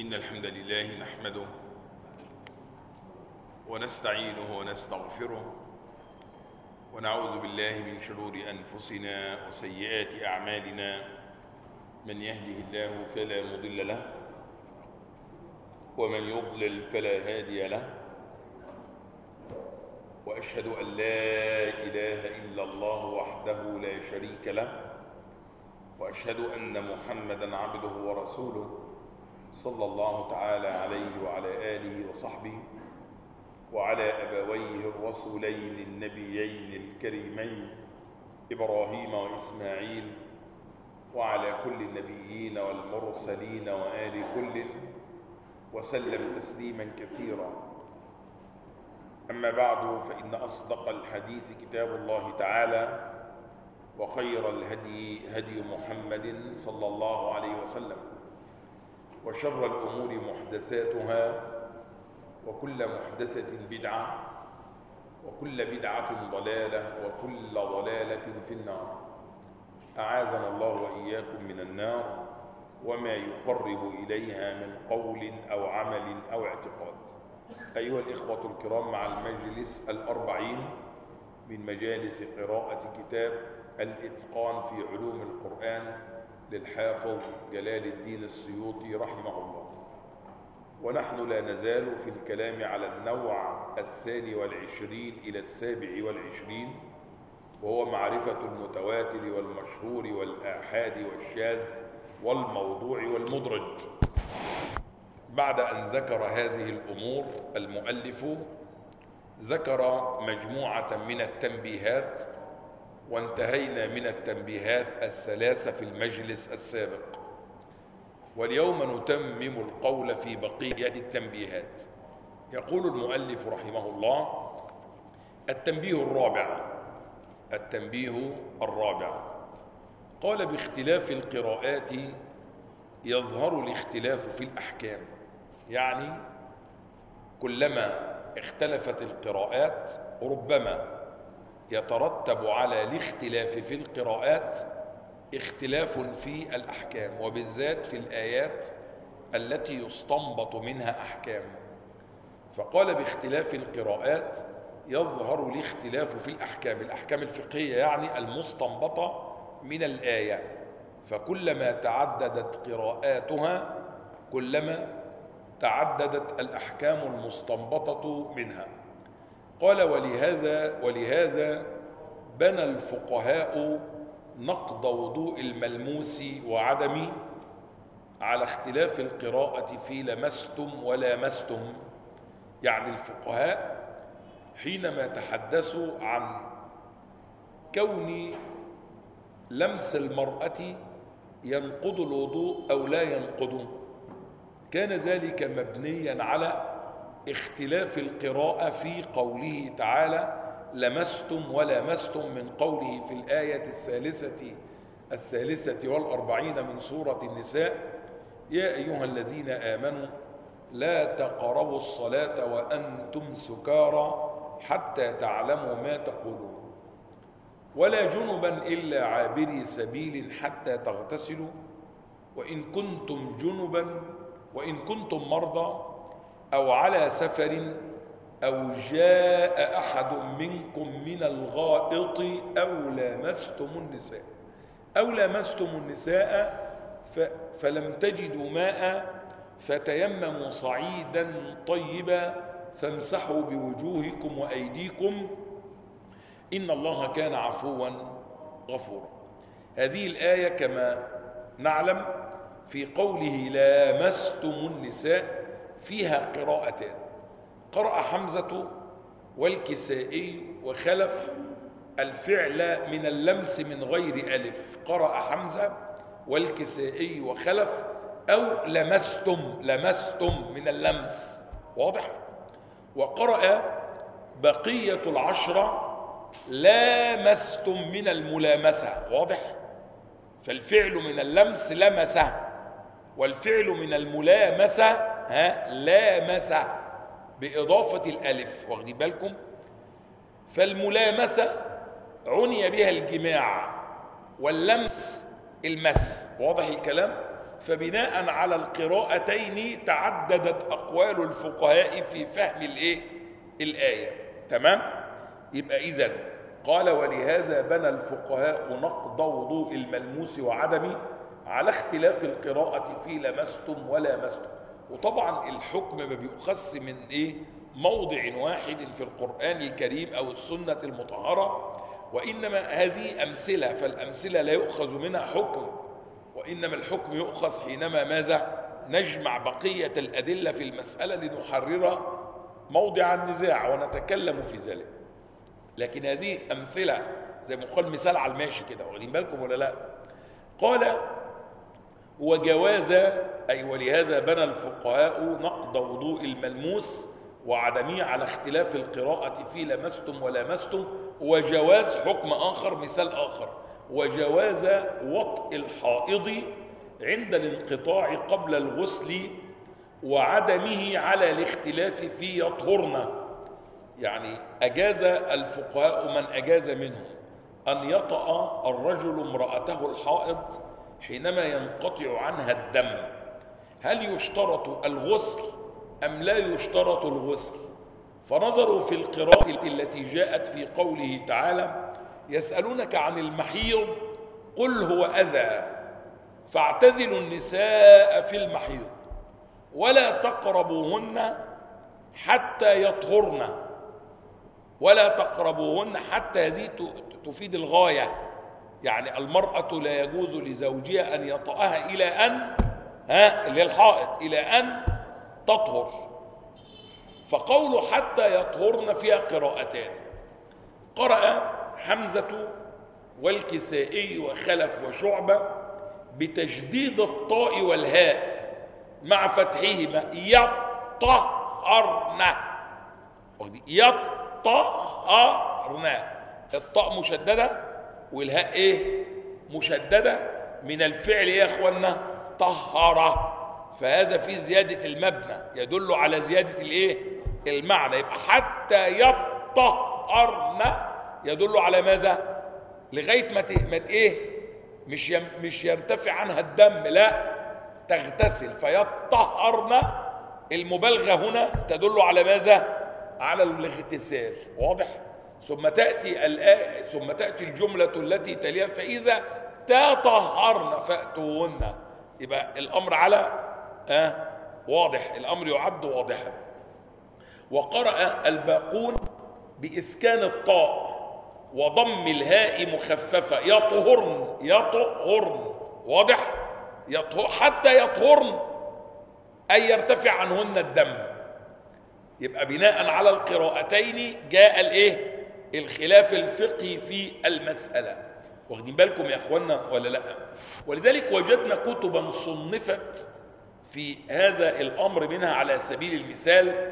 إن الحمد لله نحمده ونستعينه ونستغفره ونعوذ بالله من شرور أنفسنا وسيئات أعمالنا. من يهده الله فلا مضل له ومن يضلل فلا هادي له، وأشهد أن لا إله إلا الله وحده لا شريك له، وأشهد أن محمدا عبده ورسوله صلى الله تعالى عليه وعلى آله وصحبه وعلى أبويه الرسولين النبيين الكريمين إبراهيم وإسماعيل وعلى كل النبيين والمرسلين وآل كل وسلم تسليما كثيرا. أما بعد، فإن أصدق الحديث كتاب الله تعالى، وخير الهدي هدي محمد صلى الله عليه وسلم، وشر الأمور محدثاتها، وكل محدثة بدعة، وكل بدعة ضلالة، وكل ضلالة في النار. أعاذنا الله وإياكم من النار وما يقرب إليها من قول أو عمل أو اعتقاد. أيها الإخوة الكرام، مع المجلس 40 من مجالس قراءة كتاب الإتقان في علوم القرآن للحافظ جلال الدين السيوطي رحمه الله، ونحن لا نزال في الكلام على النوع 22 إلى 27، وهو معرفة المتواتر والمشهور والآحاد والشاذ والموضوع والمدرج. بعد أن ذكر هذه الأمور، المؤلف ذكر مجموعة من التنبيهات، وانتهينا من التنبيهات الثلاثة في المجلس السابق، واليوم نتمم القول في بقية التنبيهات. يقول المؤلف رحمه الله: التنبيه الرابع قال: باختلاف القراءات يظهر الاختلاف في الأحكام. يعني كلما اختلفت القراءات ربما يترتب على الاختلاف في القراءات اختلاف في الأحكام، وبالذات في الآيات التي يستنبط منها أحكام. فقال: باختلاف القراءات يظهر الاختلاف في الأحكام الفقهية، يعني المستنبطة من الآية. فكلما تعددت قراءاتها كلما تعددت الأحكام المستنبطة منها. قال: ولهذا بنى الفقهاء نقض وضوء الملموس وعدم على اختلاف القراءة في لمستم ولامستم. يعني الفقهاء حينما تحدثوا عن كون لمس المرأة ينقض الوضوء أو لا ينقض، كان ذلك مبنيا على اختلاف القراءة في قوله تعالى: لمستم ولامستم، من قوله في الآية الثالثة والأربعين من سورة النساء: يا أيها الذين آمنوا لا تقربوا الصلاة وأنتم سكارى حتى تعلموا ما تقولون، ولا جنبا إلا عابري سبيل حتى تغتسلوا، وإن كنتم مرضى أو على سفر أو جاء أحد منكم من الغائط أو لامستم النساء فلم تجدوا ماء فتيمموا صعيدا طيبا فامسحوا بوجوهكم وأيديكم إن الله كان عفوا غفورا. هذه الآية كما نعلم في قوله لامستم النساء فيها قراءتان: قرأ حمزة والكسائي وخلف الفعل من اللمس من غير ألف. قرأ حمزة والكسائي وخلف أو لمستم من اللمس، واضح؟ وقرأ بقية العشرة لامستم من الملامسة، واضح؟ فالفعل من اللمس لمسه، والفعل من الملامسة لامسه بإضافة الألف، واخدين بالكم؟ فالملامسة عني بها الجماع، واللمس المس، واضح الكلام؟ فبناء على القراءتين تعددت أقوال الفقهاء في فهم الآية. تمام؟ يبقى إذن قال ولهذا بنى الفقهاء نقض وضوء الملموس وعدمه على اختلاف القراءة في لمستم ولا مستم. وطبعا الحكم ما بيؤخذ من موضع واحد في القرآن الكريم أو السنة المطهرة، وإنما هذه أمثلة، فالأمثلة لا يؤخذ منها حكم، وإنما الحكم يؤخذ حينما ماذا؟ نجمع بقية الأدلة في المسألة لنحرر موضع النزاع ونتكلم في ذلك. لكن هذه أمثلة زي ما قال مثال على الماشي كده، واخدين بالكم ولا لا؟ قال وجواز، أي ولهذا بنى الفقهاء نقض وضوء الملموس وعدمه على اختلاف القراءة في لمستم ولمستم، وجواز حكم آخر، مثال آخر، وجواز وطء الحائض عند الانقطاع قبل الغسل وعدمه على الاختلاف في يطهرن. يعني أجاز الفقهاء من أجاز منهم أن يطأ الرجل امرأته الحائض حينما ينقطع عنها الدم. هل يشترط الغسل أم لا يشترط الغسل؟ فنظروا في القراءة التي جاءت في قوله تعالى يسألونك عن المحيض قل هو أذى فاعتزلوا النساء في المحيض ولا تقربوهن حتى يطهرن، ولا تقربوهن حتى هذه تفيد الغاية، يعني المرأة لا يجوز لزوجها أن يطأها إلى أن اللي الحائض إلى أن تطهر. فقول حتى يطهرن فيها قراءتان، قرأ حمزة والكسائي وخلف وشعبة بتشديد الطاء والهاء مع فتحهما يطهرن، يطهرن، الطاء مشددة والهاء مشددة من الفعل يا اخوانا طهر، فهذا في زيادة المبنى يدل على زيادة المعنى. يبقى حتى يطهرن يدل على ماذا؟ لغاية ما مش يرتفع عنها الدم، لا تغتسل، فيطهرن المبالغة هنا تدل على ماذا؟ على الاغتسال. واضح؟ ثم تأتي الجملة التي تليها فإذا تطهرن فأتوهن، يبقى الأمر على واضح، الأمر يعد واضحا. وقرأ الباقون بإسكان الطاء وضم الهاء مخففة يطهرن، واضح؟ حتى يطهرن أي يرتفع عنهن الدم. يبقى بناء على القراءتين جاء الخلاف الفقهي في المسألة. واخدين بالكم يا اخوانا ولا لا؟ ولذلك وجدنا كتبا صنفت في هذا الأمر، منها على سبيل المثال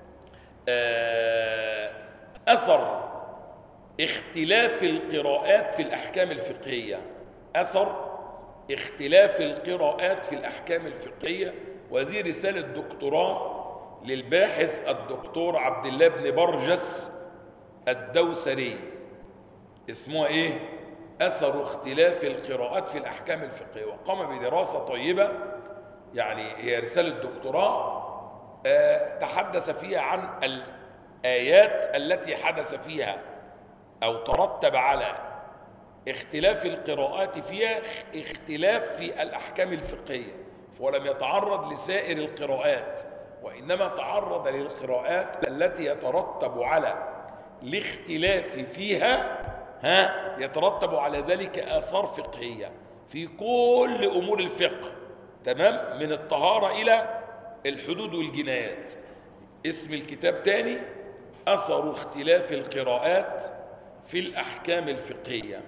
أثر اختلاف القراءات في الأحكام الفقهية، أثر اختلاف القراءات في الأحكام الفقهية، وهذه رسالة دكتوراه للباحث الدكتور عبد الله بن برجس الدوسري، اسمها أثر اختلاف القراءات في الأحكام الفقهية، وقام بدراسة طيبة، يعني هي رسالة دكتوراه تحدث فيها عن الآيات التي حدث فيها أو ترتب على اختلاف القراءات فيها اختلاف في الأحكام الفقهية، ولم يتعرض لسائر القراءات، وإنما تعرض للقراءات التي يترتب على الاختلاف فيها يترتب على ذلك آثار فقهية في كل أمور الفقه، تمام، من الطهارة إلى الحدود والجنايات. اسم الكتاب تاني أثر اختلاف القراءات في الأحكام الفقهية،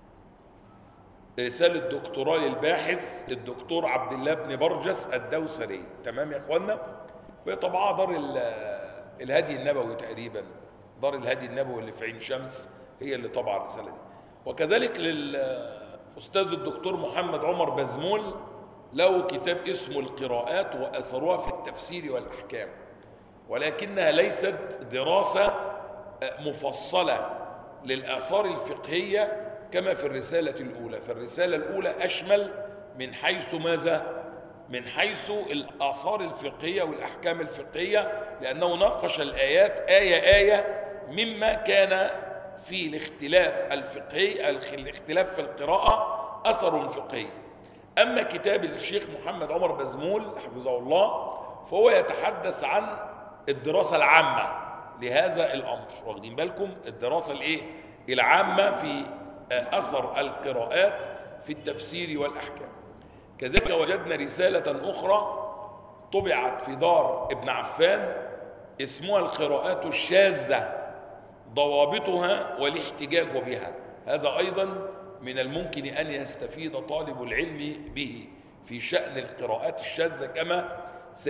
رسالة دكتوراه للباحث الدكتور عبد الله بن برجس الدوسري، تمام يا اخوانا؟ وطبعا دار الهدي النبوي تقريبا، دار الهدي النبوي اللي في عين شمس هي اللي طبع الرسالة دي. وكذلك للأستاذ الدكتور محمد عمر بزمول له كتاب اسمه القراءات وأثرها في التفسير والأحكام، ولكنها ليست دراسة مفصلة للآثار الفقهية كما في الرسالة الأولى. فالرسالة الأولى أشمل من حيث ماذا؟ من حيث الآثار الفقهية والأحكام الفقهية، لأنه ناقش الآيات آية مما كان في الاختلاف الفقهي، الاختلاف في القراءة أثر فقهي. أما كتاب الشيخ محمد عمر بزمول حفظه الله فهو يتحدث عن الدراسة العامة لهذا الأمر. واخدين بالكم؟ الدراسة العامة في أثر القراءات في التفسير والأحكام. كذلك وجدنا رسالة أخرى طبعت في دار ابن عفان اسمها القراءات الشاذة، ضوابطها والاحتجاج بها. هذا أيضا من الممكن أن يستفيد طالب العلم به في شأن القراءات الشاذة، كما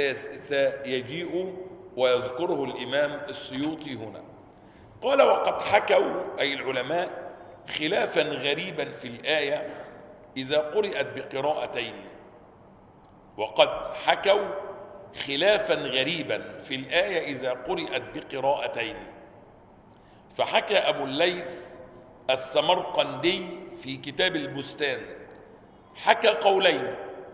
سيجيء ويذكره الإمام السيوطي هنا. قال: وقد حكوا أي العلماء خلافا غريبا في الآية إذا قرأت بقراءتين. وقد حكوا خلافا غريبا في الآية إذا قرأت بقراءتين. فحكى أبو الليث السمرقندي في كتاب البستان، حكى قولين: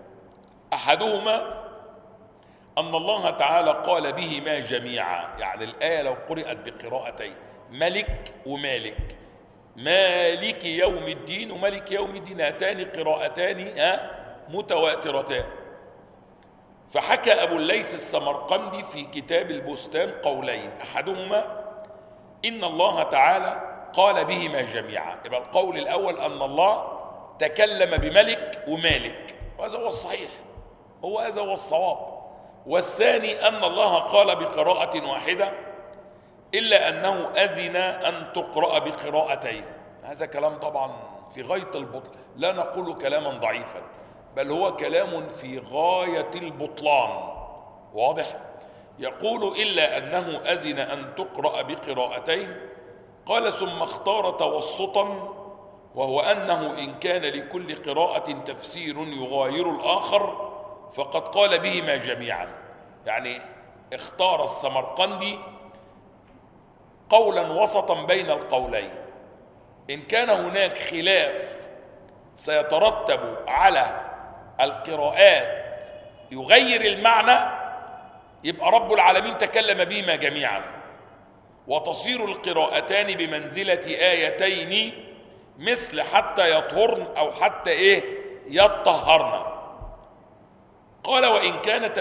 أحدهما أن الله تعالى قال بهما جميعا، يعني الآية لو قرأت بقراءتين ملك ومالك، مالك يوم الدين وملك يوم الدين، هاتان قراءتان متواترتان. فحكى أبو الليث السمرقندي في كتاب البستان قولين: أحدهما إن الله تعالى قال بهما جميعا، يبقى القول الأول أن الله تكلم بملك ومالك، وهذا هو الصحيح، هذا هو الصواب. والثاني أن الله قال بقراءة واحدة إلا أنه أذن أن تقرأ بقراءتين. هذا كلام طبعا في غاية البطلان، لا نقول كلاما ضعيفا، بل هو كلام في غاية البطلان. واضح؟ يقول إلا أنه أذن أن تقرأ بقراءتين. قال: ثم اختار توسطا، وهو أنه إن كان لكل قراءة تفسير يغاير الآخر فقد قال بهما جميعا. يعني اختار السمرقندي قولا وسطا بين القولين. إن كان هناك خلاف سيترتب على القراءات يغير المعنى، يبقى رب العالمين تكلم بهما جميعا، وتصير القراءتان بمنزلة آيتين مثل حتى يطهرن أو حتى يطهرن. قال: وإن كان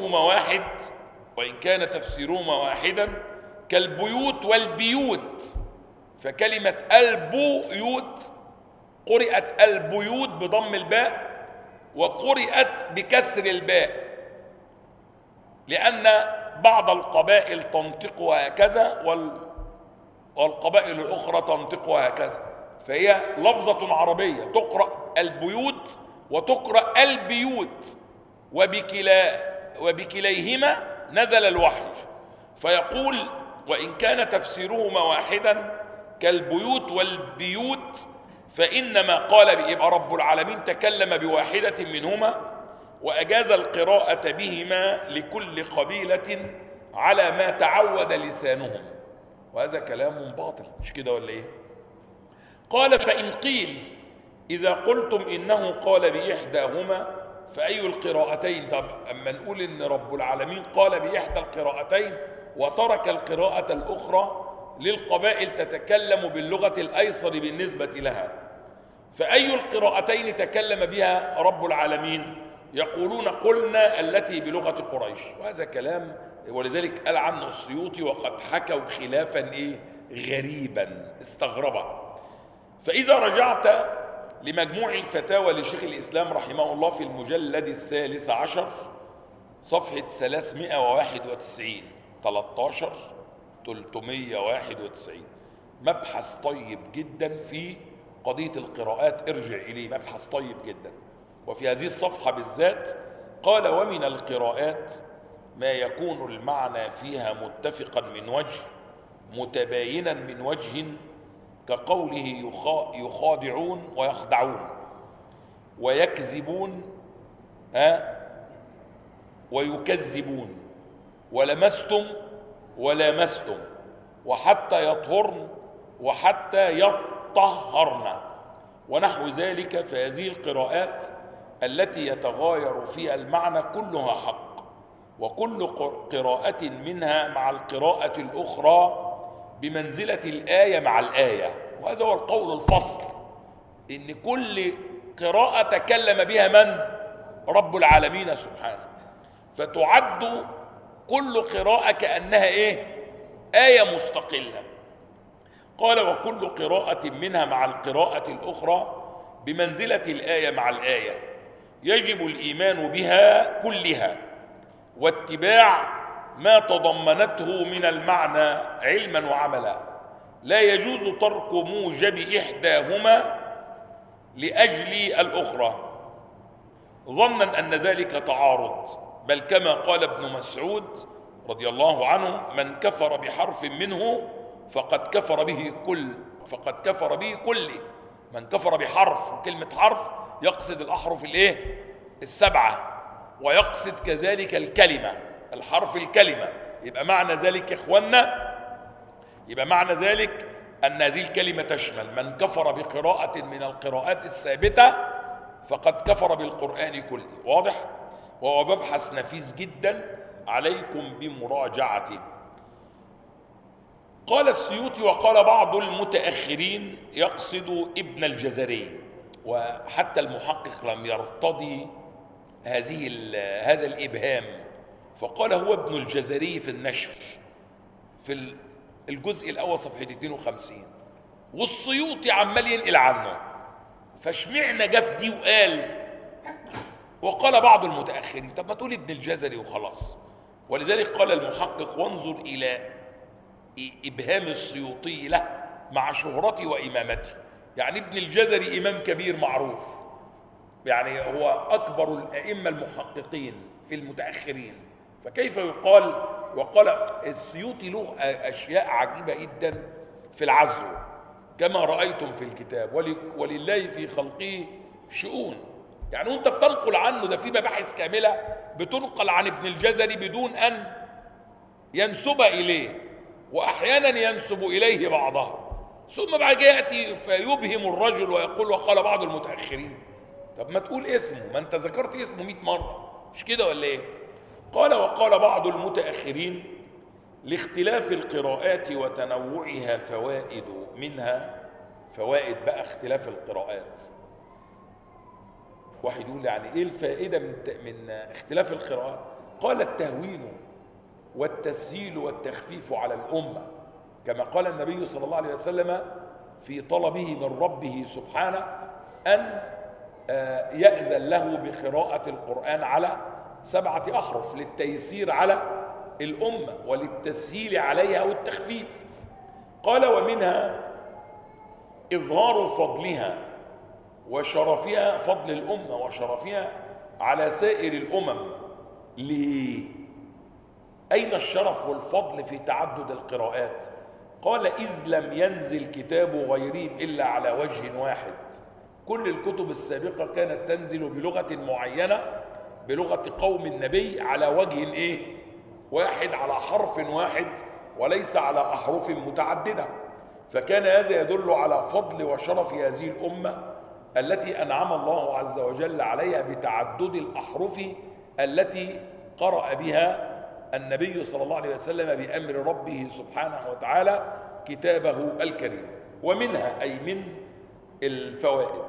تفسيرهما واحدا كالبيوت والبيوت، فكلمة البيوت قرئت البيوت بضم الباء وقرئت بكسر الباء، لأن بعض القبائل تنطقها هكذا والقبائل الأخرى تنطقها هكذا، فهي لفظة عربية تقرأ البيوت وتقرأ البيوت، وبكليهما نزل الوحي. فيقول: وإن كان تفسيرهما واحدا كالبيوت والبيوت فإنما قال يبقى رب العالمين تكلم بواحدة منهما وأجاز القراءة بهما لكل قبيلة على ما تعود لسانهم. وهذا كلام باطل، مش كده ولا ايه؟ قال: فإن قيل إذا قلتم إنه قال بإحداهما فأي القراءتين؟ طب أما نقول إن رب العالمين قال بإحدى القراءتين وترك القراءة الأخرى للقبائل تتكلم باللغة الأيسر بالنسبة لها، فأي القراءتين تكلم بها رب العالمين؟ يقولون: قلنا التي بلغة قريش. وهذا كلام، ولذلك قال عنه السيوطي: وقد حكوا خلافا غريبا استغربا. فإذا رجعت لمجموع الفتاوى لشيخ الإسلام رحمه الله في المجلد 13 صفحة 391 391 مبحث طيب جدا في قضية القراءات، ارجع إليه، مبحث طيب جدا. وفي هذه الصفحة بالذات قال: ومن القراءات ما يكون المعنى فيها متفقا من وجه متباينا من وجه، كقوله يخادعون ويخدعون ويكذبون ويكذبون، ولمستم ولامستم، وحتى يطهرن وحتى يطهرن، ونحو ذلك. فهذه القراءات التي يتغاير فيها المعنى كلها حق، وكل قراءة منها مع القراءة الأخرى بمنزلة الآية مع الآية. وهذا هو القول الفصل، إن كل قراءة تكلم بها من؟ رب العالمين سبحانه، فتعد كل قراءة كأنها آية مستقلة. قال وكل قراءة منها مع القراءة الأخرى بمنزلة الآية مع الآية، يجب الإيمان بها كلها واتباع ما تضمنته من المعنى علما وعملا، لا يجوز ترك موجب إحداهما لأجل الأخرى ظنا أن ذلك تعارض، بل كما قال ابن مسعود رضي الله عنه: من كفر بحرف منه فقد كفر به كله. من كفر بحرف، كلمة حرف يقصد الأحرف السبعة، ويقصد كذلك الكلمة، الحرف الكلمة. يبقى معنى ذلك يا إخوانا، يبقى معنى ذلك أن هذه الكلمة تشمل من كفر بقراءة من القراءات الثابتة فقد كفر بالقرآن كله. واضح؟ وهو مبحث نفيس جدا عليكم بمراجعته. قال السيوطي وقال بعض المتأخرين يقصد ابن الجزري، وحتى المحقق لم يرتضي هذا الإبهام، فقال هو ابن الجزري في النشر في الجزء الأول صفحة 52، والسيوطي عمال ينقل عنه، فاشمعنا جف دي وقال بعض المتأخرين. طب ما تقول ابن الجزري وخلاص. ولذلك قال المحقق: وانظر إلى إبهام السيوطي له مع شهرته وإمامته. يعني ابن الجزري إمام كبير معروف، يعني هو أكبر الأئمة المحققين في المتأخرين، فكيف يقال؟ وقال السيوطي له أشياء عجيبة جدا في العزو كما رأيتم في الكتاب، ولله في خلقه شؤون. يعني أنت بتنقل عنه، ده في مباحث كاملة بتنقل عن ابن الجزري بدون أن ينسب إليه، وأحيانا ينسب إليه بعضها، ثم بعد يأتي فيبهم الرجل ويقول وقال بعض المتأخرين. طب ما تقول اسمه، ما أنت ذكرت اسمه 100 مرة، مش كده ولا إيه؟ قال وقال بعض المتأخرين: لاختلاف القراءات وتنوعها فوائد، منها فوائد بقى اختلاف القراءات. واحد يقول يعني ايه الفائدة من اختلاف القراءات؟ قال: التهوين والتسهيل والتخفيف على الأمة، كما قال النبي صلى الله عليه وسلم في طلبه من ربه سبحانه أن يأذن له بقراءة القرآن على 7 أحرف للتيسير على الأمة وللتسهيل عليها والتخفيف. قال: ومنها إظهار فضلها وشرفها، فضل الأمة وشرفها على سائر الأمم. ليه؟ أين الشرف والفضل في تعدد القراءات؟ قال: إذ لم ينزل كتاب غيرهم إلا على وجه واحد. كل الكتب السابقة كانت تنزل بلغة معينة، بلغة قوم النبي، على وجه واحد، على حرف واحد، وليس على أحرف متعددة. فكان هذا يدل على فضل وشرف هذه الأمة التي أنعم الله عز وجل عليها بتعدد الأحرف التي قرأ بها النبي صلى الله عليه وسلم بأمر ربه سبحانه وتعالى كتابه الكريم. ومنها أي من الفوائد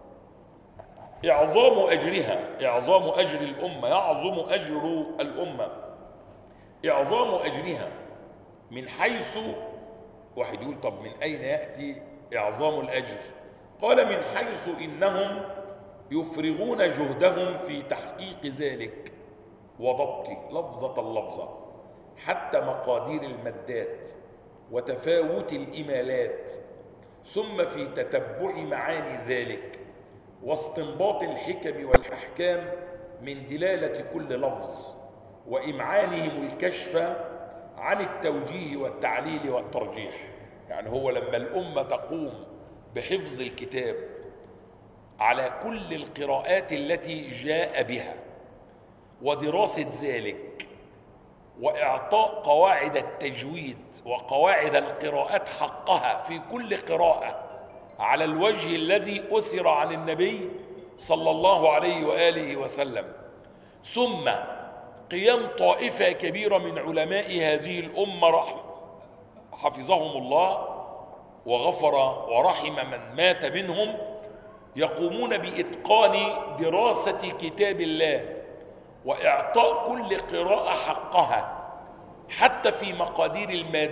إعظام أجرها، إعظام أجر الأمة، يعظم أجر الأمة، إعظام أجرها من حيث، واحد يقول طب من أين يأتي إعظام الأجر؟ قال: من حيث إنهم يفرغون جهدهم في تحقيق ذلك وضبطه لفظة اللفظة، حتى مقادير المادات وتفاوت الإمالات، ثم في تتبع معاني ذلك واستنباط الحكم والأحكام من دلالة كل لفظ، وإمعانهم الكشف عن التوجيه والتعليل والترجيح. يعني هو لما الأمة تقوم بحفظ الكتاب على كل القراءات التي جاء بها ودراسة ذلك وإعطاء قواعد التجويد وقواعد القراءات حقها في كل قراءة على الوجه الذي أثر عن النبي صلى الله عليه وآله وسلم، ثم قيام طائفة كبيرة من علماء هذه الأمة حفظهم الله وغفر ورحم من مات منهم، يقومون بإتقان دراسة كتاب الله وإعطاء كل قراءة حقها، حتى في مقادير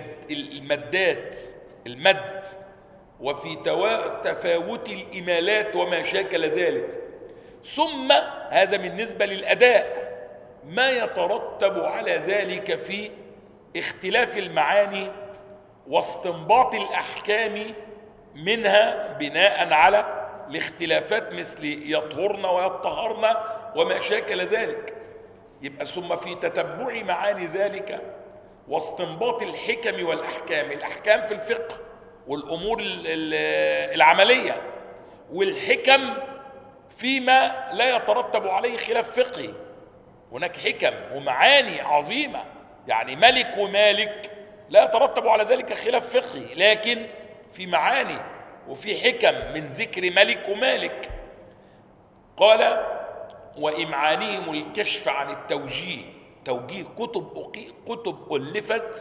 المد وفي تفاوت الإمالات وما شاكل ذلك. ثم هذا بالنسبة للأداء، ما يترتب على ذلك في اختلاف المعاني واستنباط الأحكام منها بناء على الاختلافات، مثل يطهرن ويطهرن وما شاكل ذلك. يبقى ثم في تتبع معاني ذلك واستنباط الحكم والأحكام، الأحكام في الفقه والأمور العملية، والحكم فيما لا يترتب عليه خلاف فقهي. هناك حكم ومعاني عظيمة، يعني ملك ومالك لا يترتب على ذلك خلاف فقهي، لكن في معاني وفي حكم من ذكر ملك ومالك. قال وإمعانهم الكشف عن التوجيه، توجيه كتب ألفت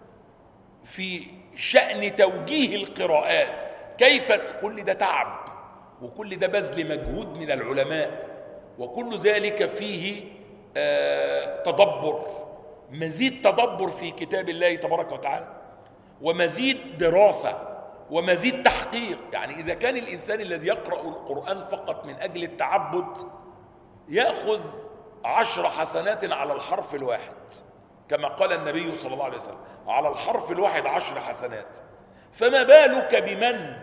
في شأن توجيه القراءات، كيف كل ده تعب وكل ده بذل مجهود من العلماء، وكل ذلك فيه تدبر، مزيد تدبر في كتاب الله تبارك وتعالى، ومزيد دراسة ومزيد تحقيق. يعني إذا كان الإنسان الذي يقرأ القرآن فقط من أجل التعبد يأخذ 10 حسنات على الحرف الواحد، كما قال النبي صلى الله عليه وسلم على الحرف الواحد 10 حسنات، فما بالك بمن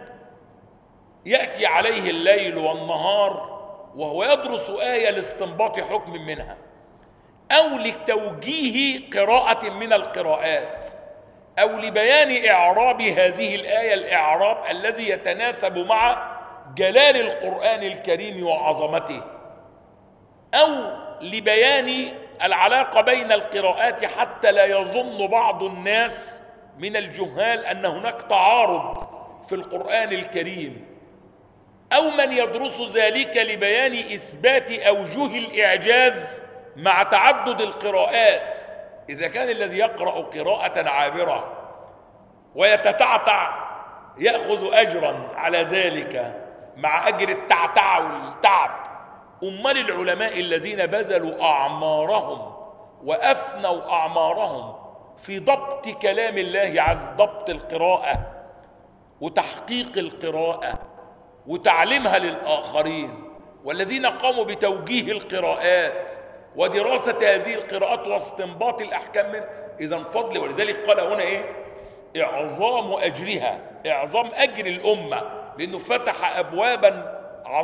يأتي عليه الليل والنهار وهو يدرس آية لاستنباط حكم منها، أو لتوجيه قراءة من القراءات، أو لبيان إعراب هذه الآية الإعراب الذي يتناسب مع جلال القرآن الكريم وعظمته، أو لبيان العلاقة بين القراءات حتى لا يظن بعض الناس من الجهال أن هناك تعارض في القرآن الكريم، أو من يدرس ذلك لبيان إثبات أوجه الإعجاز مع تعدد القراءات. إذا كان الذي يقرأ قراءة عابرة ويتتعتع يأخذ أجرا على ذلك مع أجر التعتع والتعب، أمال العلماء الذين بذلوا أعمارهم وأفنوا أعمارهم في ضبط كلام الله عز ضبط القراءة وتحقيق القراءة وتعليمها للآخرين، والذين قاموا بتوجيه القراءات ودراسة هذه القراءات واستنباط الأحكام منه، إذن فضل. ولذلك قال هنا إيه؟ إعظام أجرها، إعظام أجر الأمة، لأنه فتح أبوابا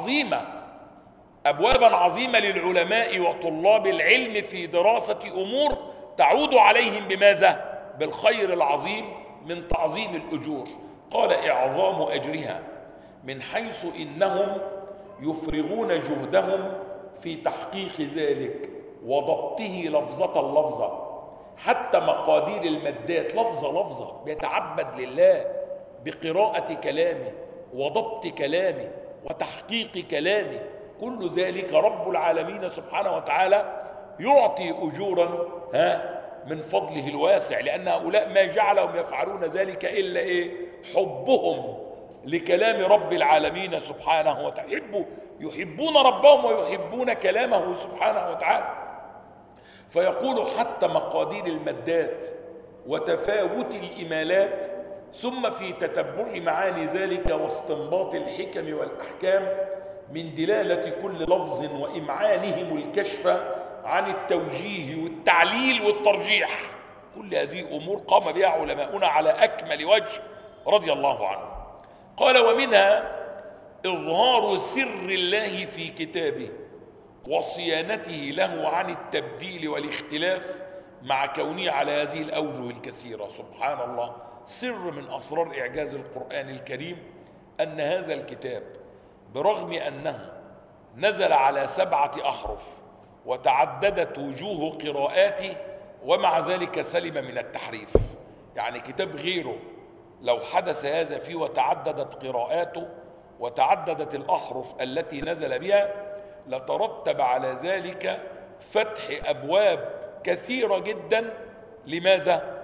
عظيمة للعلماء وطلاب العلم في دراسة أمور تعود عليهم بماذا؟ بالخير العظيم من تعظيم الأجور. قال إعظام أجرها من حيث إنهم يفرغون جهدهم في تحقيق ذلك وضبطه لفظة حتى مقادير المادات لفظة بيتعبد لله بقراءة كلامه وضبط كلامه وتحقيق كلامه. كل ذلك رب العالمين سبحانه وتعالى يعطي أجورا من فضله الواسع، لأن هؤلاء ما جعلهم يفعلون ذلك إلا حبهم لكلام رب العالمين سبحانه وتعالى، يحبون ربهم ويحبون كلامه سبحانه وتعالى. فيقول حتى مقادير المادات وتفاوت الإمالات، ثم في تتبع معاني ذلك واستنباط الحكم والأحكام من دلالة كل لفظ وإمعانهم الكشف عن التوجيه والتعليل والترجيح. كل هذه أمور قام بها علماؤنا على أكمل وجه رضي الله عنه. قال ومنها إظهار سر الله في كتابه وصيانته له عن التبديل والاختلاف مع كونه على هذه الأوجه الكثيرة. سبحان الله، سر من أسرار إعجاز القرآن الكريم أن هذا الكتاب برغم أنه نزل على 7 أحرف وتعددت وجوه قراءاته، ومع ذلك سلم من التحريف. يعني كتاب غيره لو حدث هذا فيه وتعددت قراءاته وتعددت الأحرف التي نزل بها لترتب على ذلك فتح أبواب كثيرة جدا. لماذا؟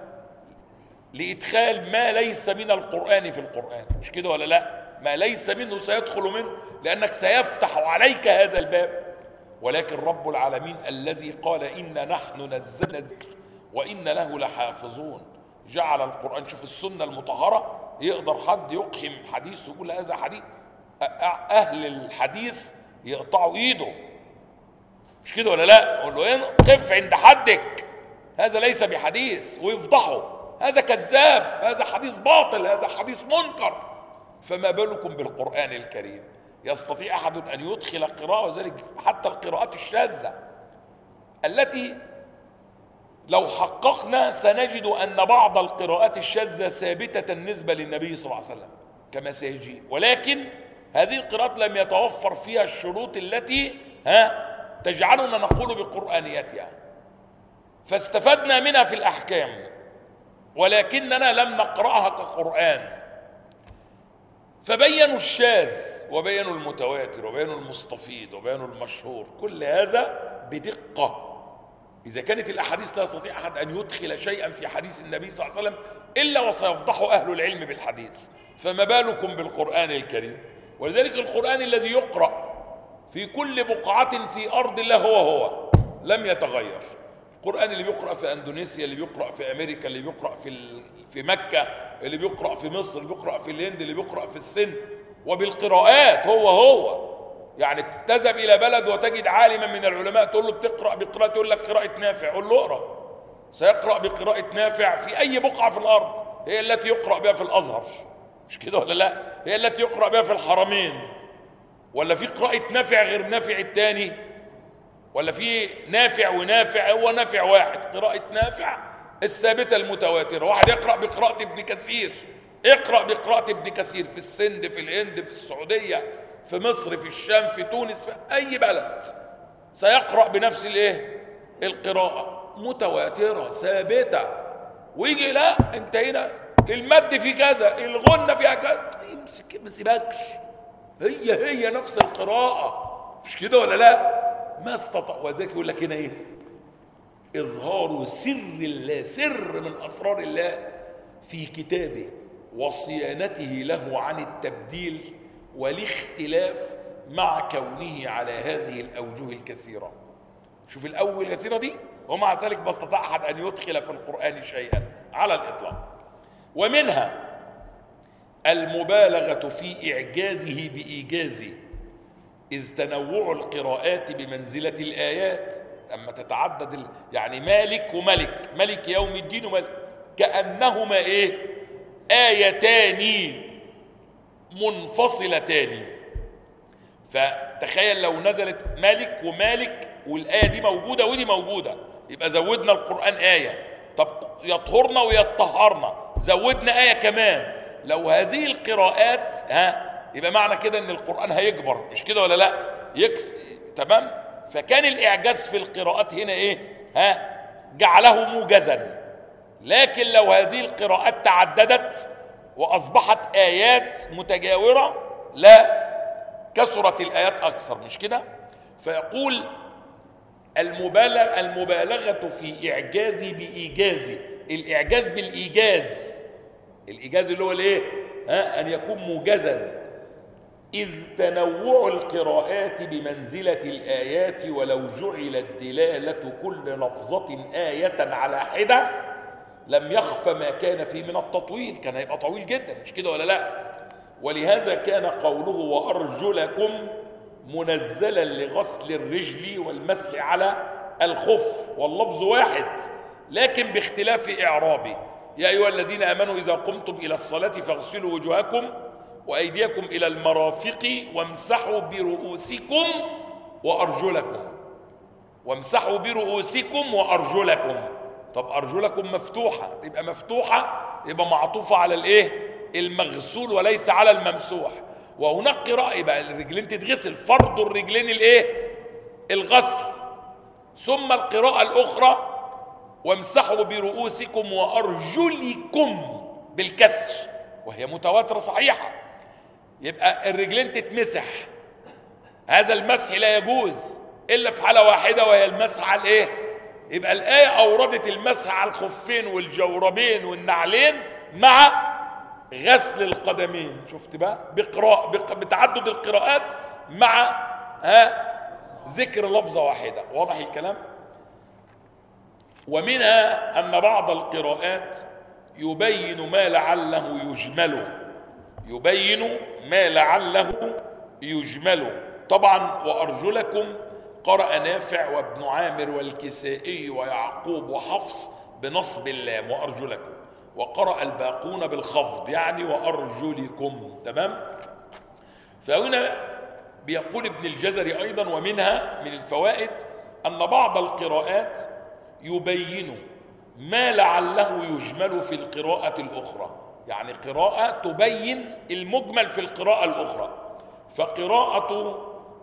لإدخال ما ليس من القرآن في القرآن، مش كده ولا لا؟ ما ليس منه سيدخل منه، لأنك سيفتح عليك هذا الباب. ولكن رب العالمين الذي قال إنا نحن نزلنا الذكر وإنا له لحافظون، جعل القرآن. شوف السنة المطهرة، يقدر حد يقحم حديث ويقول هذا حديث، أهل الحديث يقطعوا إيده، مش كده ولا لا؟ يقول له قف عند حدك، هذا ليس بحديث، ويفضحه، هذا كذاب، هذا حديث باطل، هذا حديث منكر. فما بالكم بالقرآن الكريم؟ يستطيع أحد أن يدخل قراءة، وذلك حتى القراءات الشاذة التي لو حققنا سنجد أن بعض القراءات الشاذة ثابتة نسبة للنبي صلى الله عليه وسلم كما سيجي، ولكن هذه القراءات لم يتوفر فيها الشروط التي تجعلنا نقول بقرآنيتها، فاستفدنا منها في الأحكام ولكننا لم نقرأها كقرآن. فبينوا الشاذ وبينوا المتواتر وبينوا المستفيض وبينوا المشهور، كل هذا بدقة. إذا كانت الأحاديث لا يستطيع أحد أن يدخل شيئا في حديث النبي صلى الله عليه وسلم إلا وسيفضحه أهل العلم بالحديث، فما بالكم بالقرآن الكريم؟ ولذلك القرآن الذي يقرأ في كل بقعة في أرض الله هو لم يتغير. القرآن اللي بيقرأ في أندونيسيا، اللي بيقرأ في أمريكا، اللي بيقرأ في مكة، اللي بيقرأ في مصر، اللي بيقرأ في الهند، اللي بيقرأ في السند، وبالقراءات هو يعني تذهب إلى بلد وتجد عالما من العلماء تقول له بتقرأ بقراءة، يقول لك قراءة نافع، قول له اقرأ. سيقرأ بقراءة نافع في أي بقعة في الأرض، هي التي يقرأ بها في الأزهر، مش كده ولا لا؟ هي التي يقرأ بها في الحرمين. ولا في قراءة نافع غير نافع الثاني؟ ولا في نافع ونافع؟ هو نافع واحد، قراءة نافع الثابتة المتواترة. واحد يقرأ بقراءة ابن كثير، اقرأ بقراءة ابن كثير في السند، في الهند، في السعودية، في مصر، في الشام، في تونس، في أي بلد سيقرأ بنفس القراءة متواترة ثابتة. ويجي لا انت هنا المد في كذا، الغنة فيها كذا، ما سيبكش، هي نفس القراءة، مش كده ولا لا؟ ما استطاع. وذلك يقول لك هنا إظهار سر الله، سر من أسرار الله في كتابه، وصيانته له عن التبديل والاختلاف مع كونه على هذه الأوجه الكثيرة. شوف الأول الكثيرة دي، ومع ذلك ما استطاع أحد أن يدخل في القرآن شيئا على الإطلاق. ومنها المبالغة في إعجازه بإيجازه، إذ تنوع القراءات بمنزلة الآيات. أما تتعدد يعني مالك وملك، ملك يوم الدين وملك، كأنهما آيتان منفصلتان. فتخيل لو نزلت مالك ومالك والآية دي موجودة ودي موجودة، يبقى زودنا القرآن آية. طب يطهرنا ويطهرنا، زودنا آية كمان. لو هذه القراءات يبقى معنى كده ان القرآن هيكبر، مش كده ولا لا؟ تمام. فكان الإعجاز في القراءات هنا جعله موجزا. لكن لو هذه القراءات تعددت وأصبحت آيات متجاورة، لا كثرت الآيات أكثر، مش كده؟ فيقول المبالغة في إعجازي بإيجازي، الإعجاز بالإيجاز، الإيجاز اللي هو أن يكون موجزا. إذ تنوع القراءات بمنزلة الآيات، ولو جعلت دلالة كل لفظة آية على حدة لم يخف ما كان فيه من التطويل، كان هيبقى طويل جدا، مش كده ولا لا؟ ولهذا كان قوله وأرجلكم منزلا لغسل الرجل والمسح على الخف، واللفظ واحد لكن باختلاف إعرابه. يا أيها الذين آمنوا إذا قمتم إلى الصلاة فاغسلوا وجوهكم وأيديكم إلى المرافق وامسحوا برؤوسكم وأرجلكم، وامسحوا برؤوسكم وأرجلكم. طب أرجلكم مفتوحة، تبقى مفتوحة يبقى معطوفة على المغسول وليس على الممسوح. وهناك قراءة يبقى الرجلين تتغسل، فرض الرجلين الغسل. ثم القراءة الأخرى وامسحوا برؤوسكم وأرجلكم بالكسر، وهي متواترة صحيحة. يبقى الرجلين تتمسح هذا المسح لا يجوز إلا في حالة واحدة، وهي المسح على الإيه؟ يبقى الآية أوردت المسح على الخفين والجوربين والنعلين مع غسل القدمين. شفت بقى؟ بتعدد القراءات مع ذكر لفظة واحدة. واضح الكلام؟ ومنها أن بعض القراءات يبين ما لعله يجمل. طبعا وأرجلكم قرأ نافع وابن عامر والكسائي ويعقوب وحفص بنصب اللام وأرجلكم، وقرأ الباقون بالخفض يعني وأرجلكم. تمام؟ فهنا بيقول ابن الجزري أيضا ومنها من الفوائد أن بعض القراءات يبين ما لعله يجمل في القراءة الأخرى، يعني قراءة تبين المجمل في القراءة الأخرى. فقراءة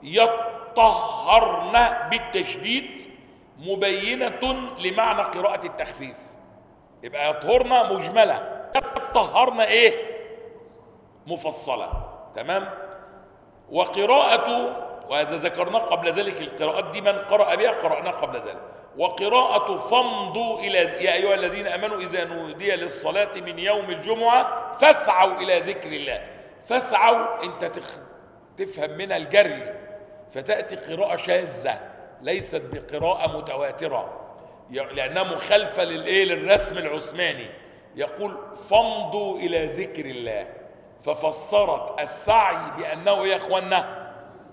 يطهرن بالتشديد مبينة لمعنى قراءة التخفيف، يبقى يطهرن مجملة، يطهرن ايه؟ مفصلة. تمام؟ وقراءة، وهذا ذكرنا قبل ذلك القراءات دي من قرأ بها قرأنا قبل ذلك. وقراءة فامضوا إلى يا أيها الذين آمنوا إذا نودي للصلاة من يوم الجمعة فاسعوا إلى ذكر الله. فاسعوا أنت تفهم منها الجري، فتأتي قراءة شاذة ليست بقراءة متواترة لأنها مخالفة للرسم العثماني. يقول فامضوا إلى ذكر الله، ففسرت السعي بأنه يا أخوانا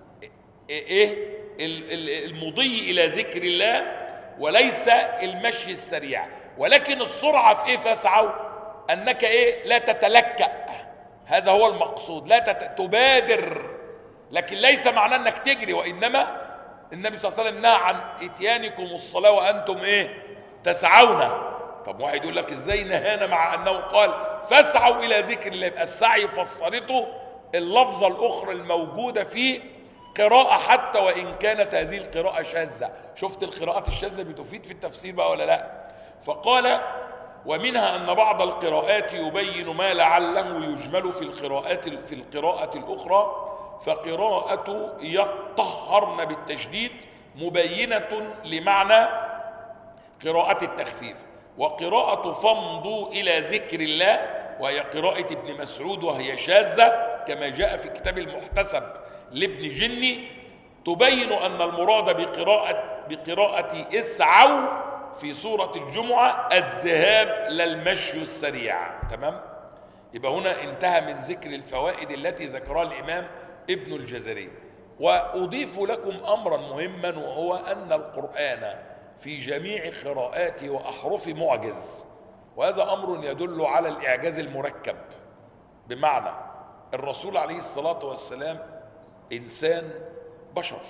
المضي إلى ذكر الله وليس المشي السريع. ولكن السرعة في فاسعوا أنك لا تتلكأ، هذا هو المقصود، لا تبادر، لكن ليس معناه أنك تجري، وإنما النبي صلى الله عليه وسلم نهى عن إتيانكم الصلاة وأنتم تسعون. طب واحد يقول لك إزاي نهانا مع أنه قال فاسعوا إلى ذكر الله؟ يبقى السعي فسرته اللفظة الأخرى الموجودة في قراءة حتى وإن كانت هذه القراءة شاذة. شفت القراءات الشاذة بتفيد في التفسير بقى ولا لا؟ فقال ومنها أن بعض القراءات يبين ما لعله يجمل في القراءة الأخرى. فقراءة يطهرن بالتشديد مبينة لمعنى قراءة التخفيف. وقراءة فامضوا إلى ذكر الله وهي قراءة ابن مسعود وهي شاذة كما جاء في كتاب المحتسب لابن جني، تبين أن المراد بقراءة اسعوا في سورة الجمعة الذهاب للمشي السريع. تمام؟ يبقى هنا انتهى من ذكر الفوائد التي ذكرها الإمام ابن الجزري. وأضيف لكم أمرا مهما، وهو أن القرآن في جميع قراءاته وأحرفه معجز، وهذا أمر يدل على الإعجاز المركب. بمعنى الرسول عليه الصلاة والسلام إنسان بشر،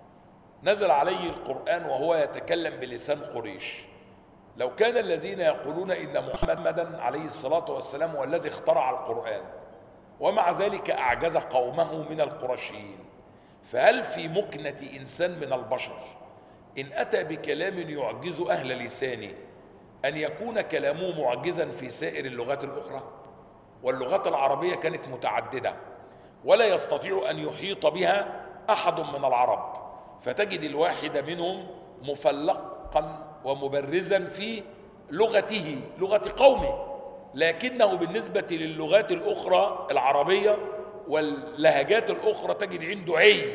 نزل عليه القرآن وهو يتكلم بلسان قريش. لو كان الذين يقولون إن محمدا عليه الصلاة والسلام هو الذي اخترع القرآن ومع ذلك أعجز قومه من القرشيين، فهل في مكنة إنسان من البشر إن أتى بكلام يعجز أهل لسانه أن يكون كلامه معجزا في سائر اللغات الأخرى؟ واللغات العربية كانت متعددة ولا يستطيع أن يحيط بها أحد من العرب، فتجد الواحد منهم مفلقا ومبرزا في لغته، لغة قومه، لكنه بالنسبة للغات الأخرى العربية واللهجات الأخرى تجد عنده عي.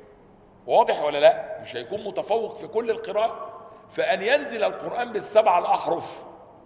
واضح ولا لا؟ مش هيكون متفوق في كل القراءة. فأن ينزل القرآن بالسبع الأحرف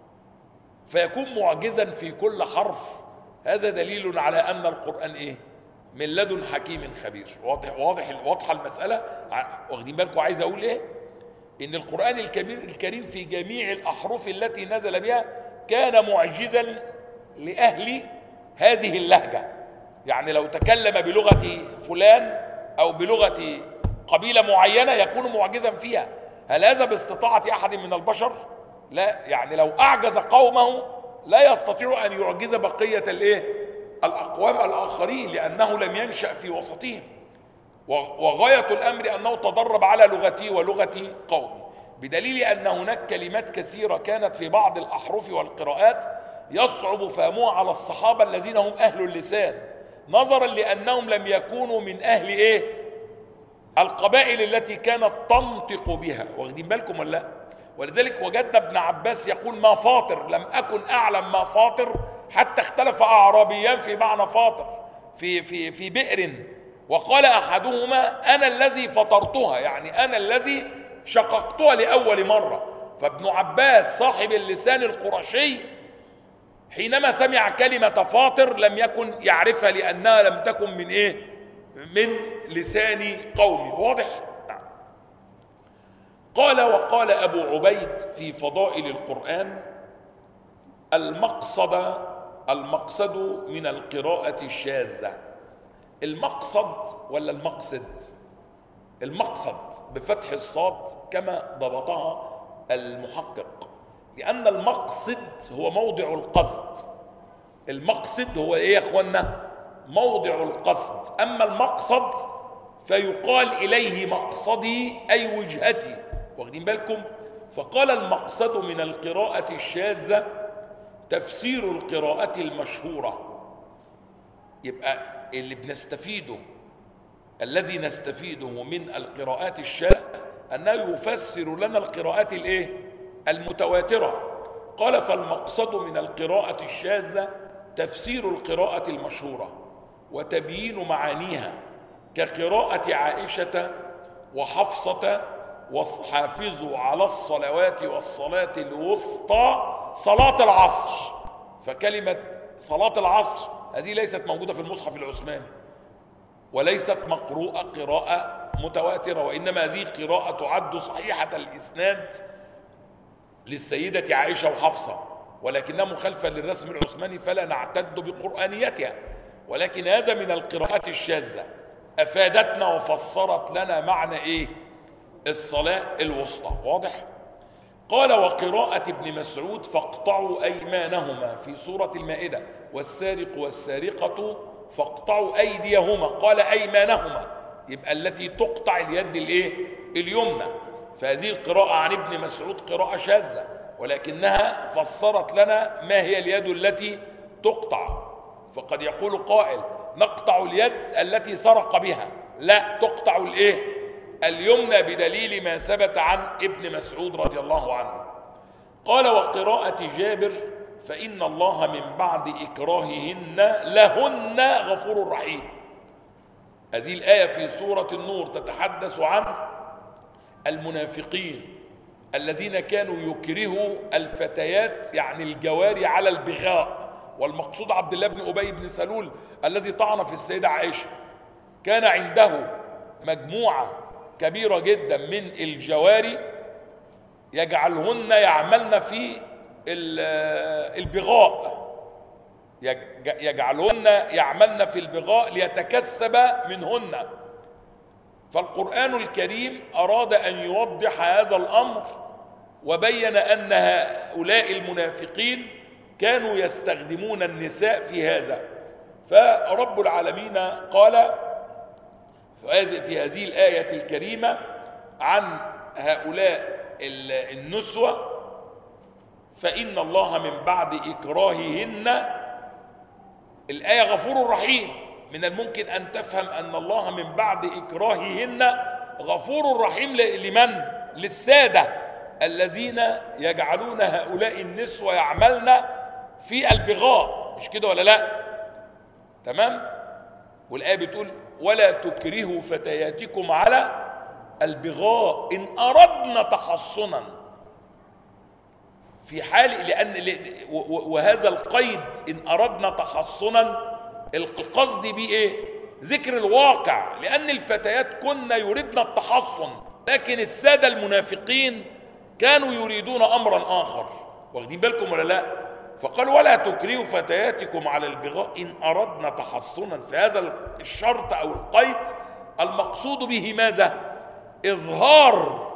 فيكون معجزا في كل حرف، هذا دليل على أن القرآن من لدن حكيم خبير. واضحة المسألة؟ واخدين بالكم عايز أقول إن القرآن الكريم في جميع الأحرف التي نزل بها كان معجزا لأهل هذه اللهجة. يعني لو تكلم بلغة فلان أو بلغة قبيلة معينة يكون معجزا فيها. هل هذا باستطاعة أحد من البشر؟ لا. يعني لو أعجز قومه لا يستطيع أن يعجز بقية الأقوام الآخرين، لأنه لم ينشأ في وسطهم، وغاية الأمر أنه تدرب على لغتي ولغة قومي، بدليل أن هناك كلمات كثيرة كانت في بعض الأحرف والقراءات يصعب فهمها على الصحابة الذين هم أهل اللسان، نظرا لأنهم لم يكونوا من أهل القبائل التي كانت تنطق بها. واخدين بالكم ولا لا؟ ولذلك وجدنا ابن عباس يقول ما فاطر، لم أكن أعلم ما فاطر حتى اختلف أعرابيان في معنى فاطر في بئر، وقال أحدهما أنا الذي فطرتها، يعني أنا الذي شققتها لأول مرة. فابن عباس صاحب اللسان القرشي حينما سمع كلمة فاطر لم يكن يعرفها، لأنها لم تكن من إيه؟ من لسان قومي. واضح؟ قال وقال أبو عبيد في فضائل القرآن المقصد من القراءة الشاذة. المقصد ولا المقصد؟ المقصد بفتح الصاد كما ضبطها المحقق، لأن المقصد هو موضع القصد. المقصد هو إيه يا أخوانا؟ موضع القصد. أما المقصد فيقال إليه مقصدي أي وجهتي. واخدين بالكم؟ فقال المقصد من القراءة الشاذة تفسير القراءة المشهورة. يبقى اللي بنستفيده، الذي نستفيده من القراءات الشاذة أنه يفسر لنا القراءات الإيه؟ المتواترة. قال فالمقصد من القراءة الشاذة تفسير القراءة المشهورة وتبيين معانيها، كقراءة عائشة وحفصة وحافظوا على الصلوات والصلاة الوسطى صلاة العصر. فكلمة صلاة العصر هذه ليست موجودة في المصحف العثماني، وليست مقروءة قراءة متواترة، وإنما هذه قراءة تعد صحيحة الإسناد للسيدة عائشة وحفصة، ولكنها مخالفة للرسم العثماني فلا نعتد بقرآنيتها. ولكن هذا من القراءات الشاذة أفادتنا وفسرت لنا معنى إيه؟ الصلاة الوسطى. واضح؟ قال وقراءة ابن مسعود فاقطعوا أيمانهما في سورة المائدة، والسارق والسارقة فاقطعوا أيديهما، قال أيمانهما، يبقى التي تقطع اليد الإيه؟ اليمنى. فهذه القراءة عن ابن مسعود قراءة شاذة، ولكنها فسرت لنا ما هي اليد التي تقطع. فقد يقول قائل نقطع اليد التي سرق بها، لا، تقطع الإيه؟ اليمنى، بدليل ما ثبت عن ابن مسعود رضي الله عنه. قال وقراءة جابر فإن الله من بعد إكراههن لهن غفور رحيم. هذه الآية في سورة النور تتحدث عن المنافقين الذين كانوا يكرهوا الفتيات، يعني الجواري، على البغاء. والمقصود عبد الله بن أبي بن سلول الذي طعن في السيدة عائشة، كان عنده مجموعة كبيرة جدا من الجواري يجعلهن يعملن في البغاء، يجعلهن يعملن في البغاء ليتكسب منهن. فالقرآن الكريم أراد أن يوضح هذا الأمر، وبين أن هؤلاء المنافقين كانوا يستخدمون النساء في هذا. فرب العالمين قال في هذه الآية الكريمة عن هؤلاء النسوة فإن الله من بعد إكراههن، الآية غفور رحيم. من الممكن أن تفهم أن الله من بعد إكراههن غفور رحيم لمن؟ للسادة الذين يجعلون هؤلاء النسوة يعملن في البغاء، مش كده ولا لا؟ تمام؟ والآية بتقول ولا تكرهوا فتياتكم على البغاء إن أردنا تحصنا، في حال لأن وهذا القيد إن أردنا تحصنا القصد به إيه؟ ذكر الواقع، لأن الفتيات كن يريدن التحصن، لكن السادة المنافقين كانوا يريدون أمرا آخر. واخدين بالكم ولا لا؟ فقال ولا تكرهوا فتياتكم على البغاء إن أردنا تحصنا. في هذا الشرط أو القيد المقصود به ماذا؟ إظهار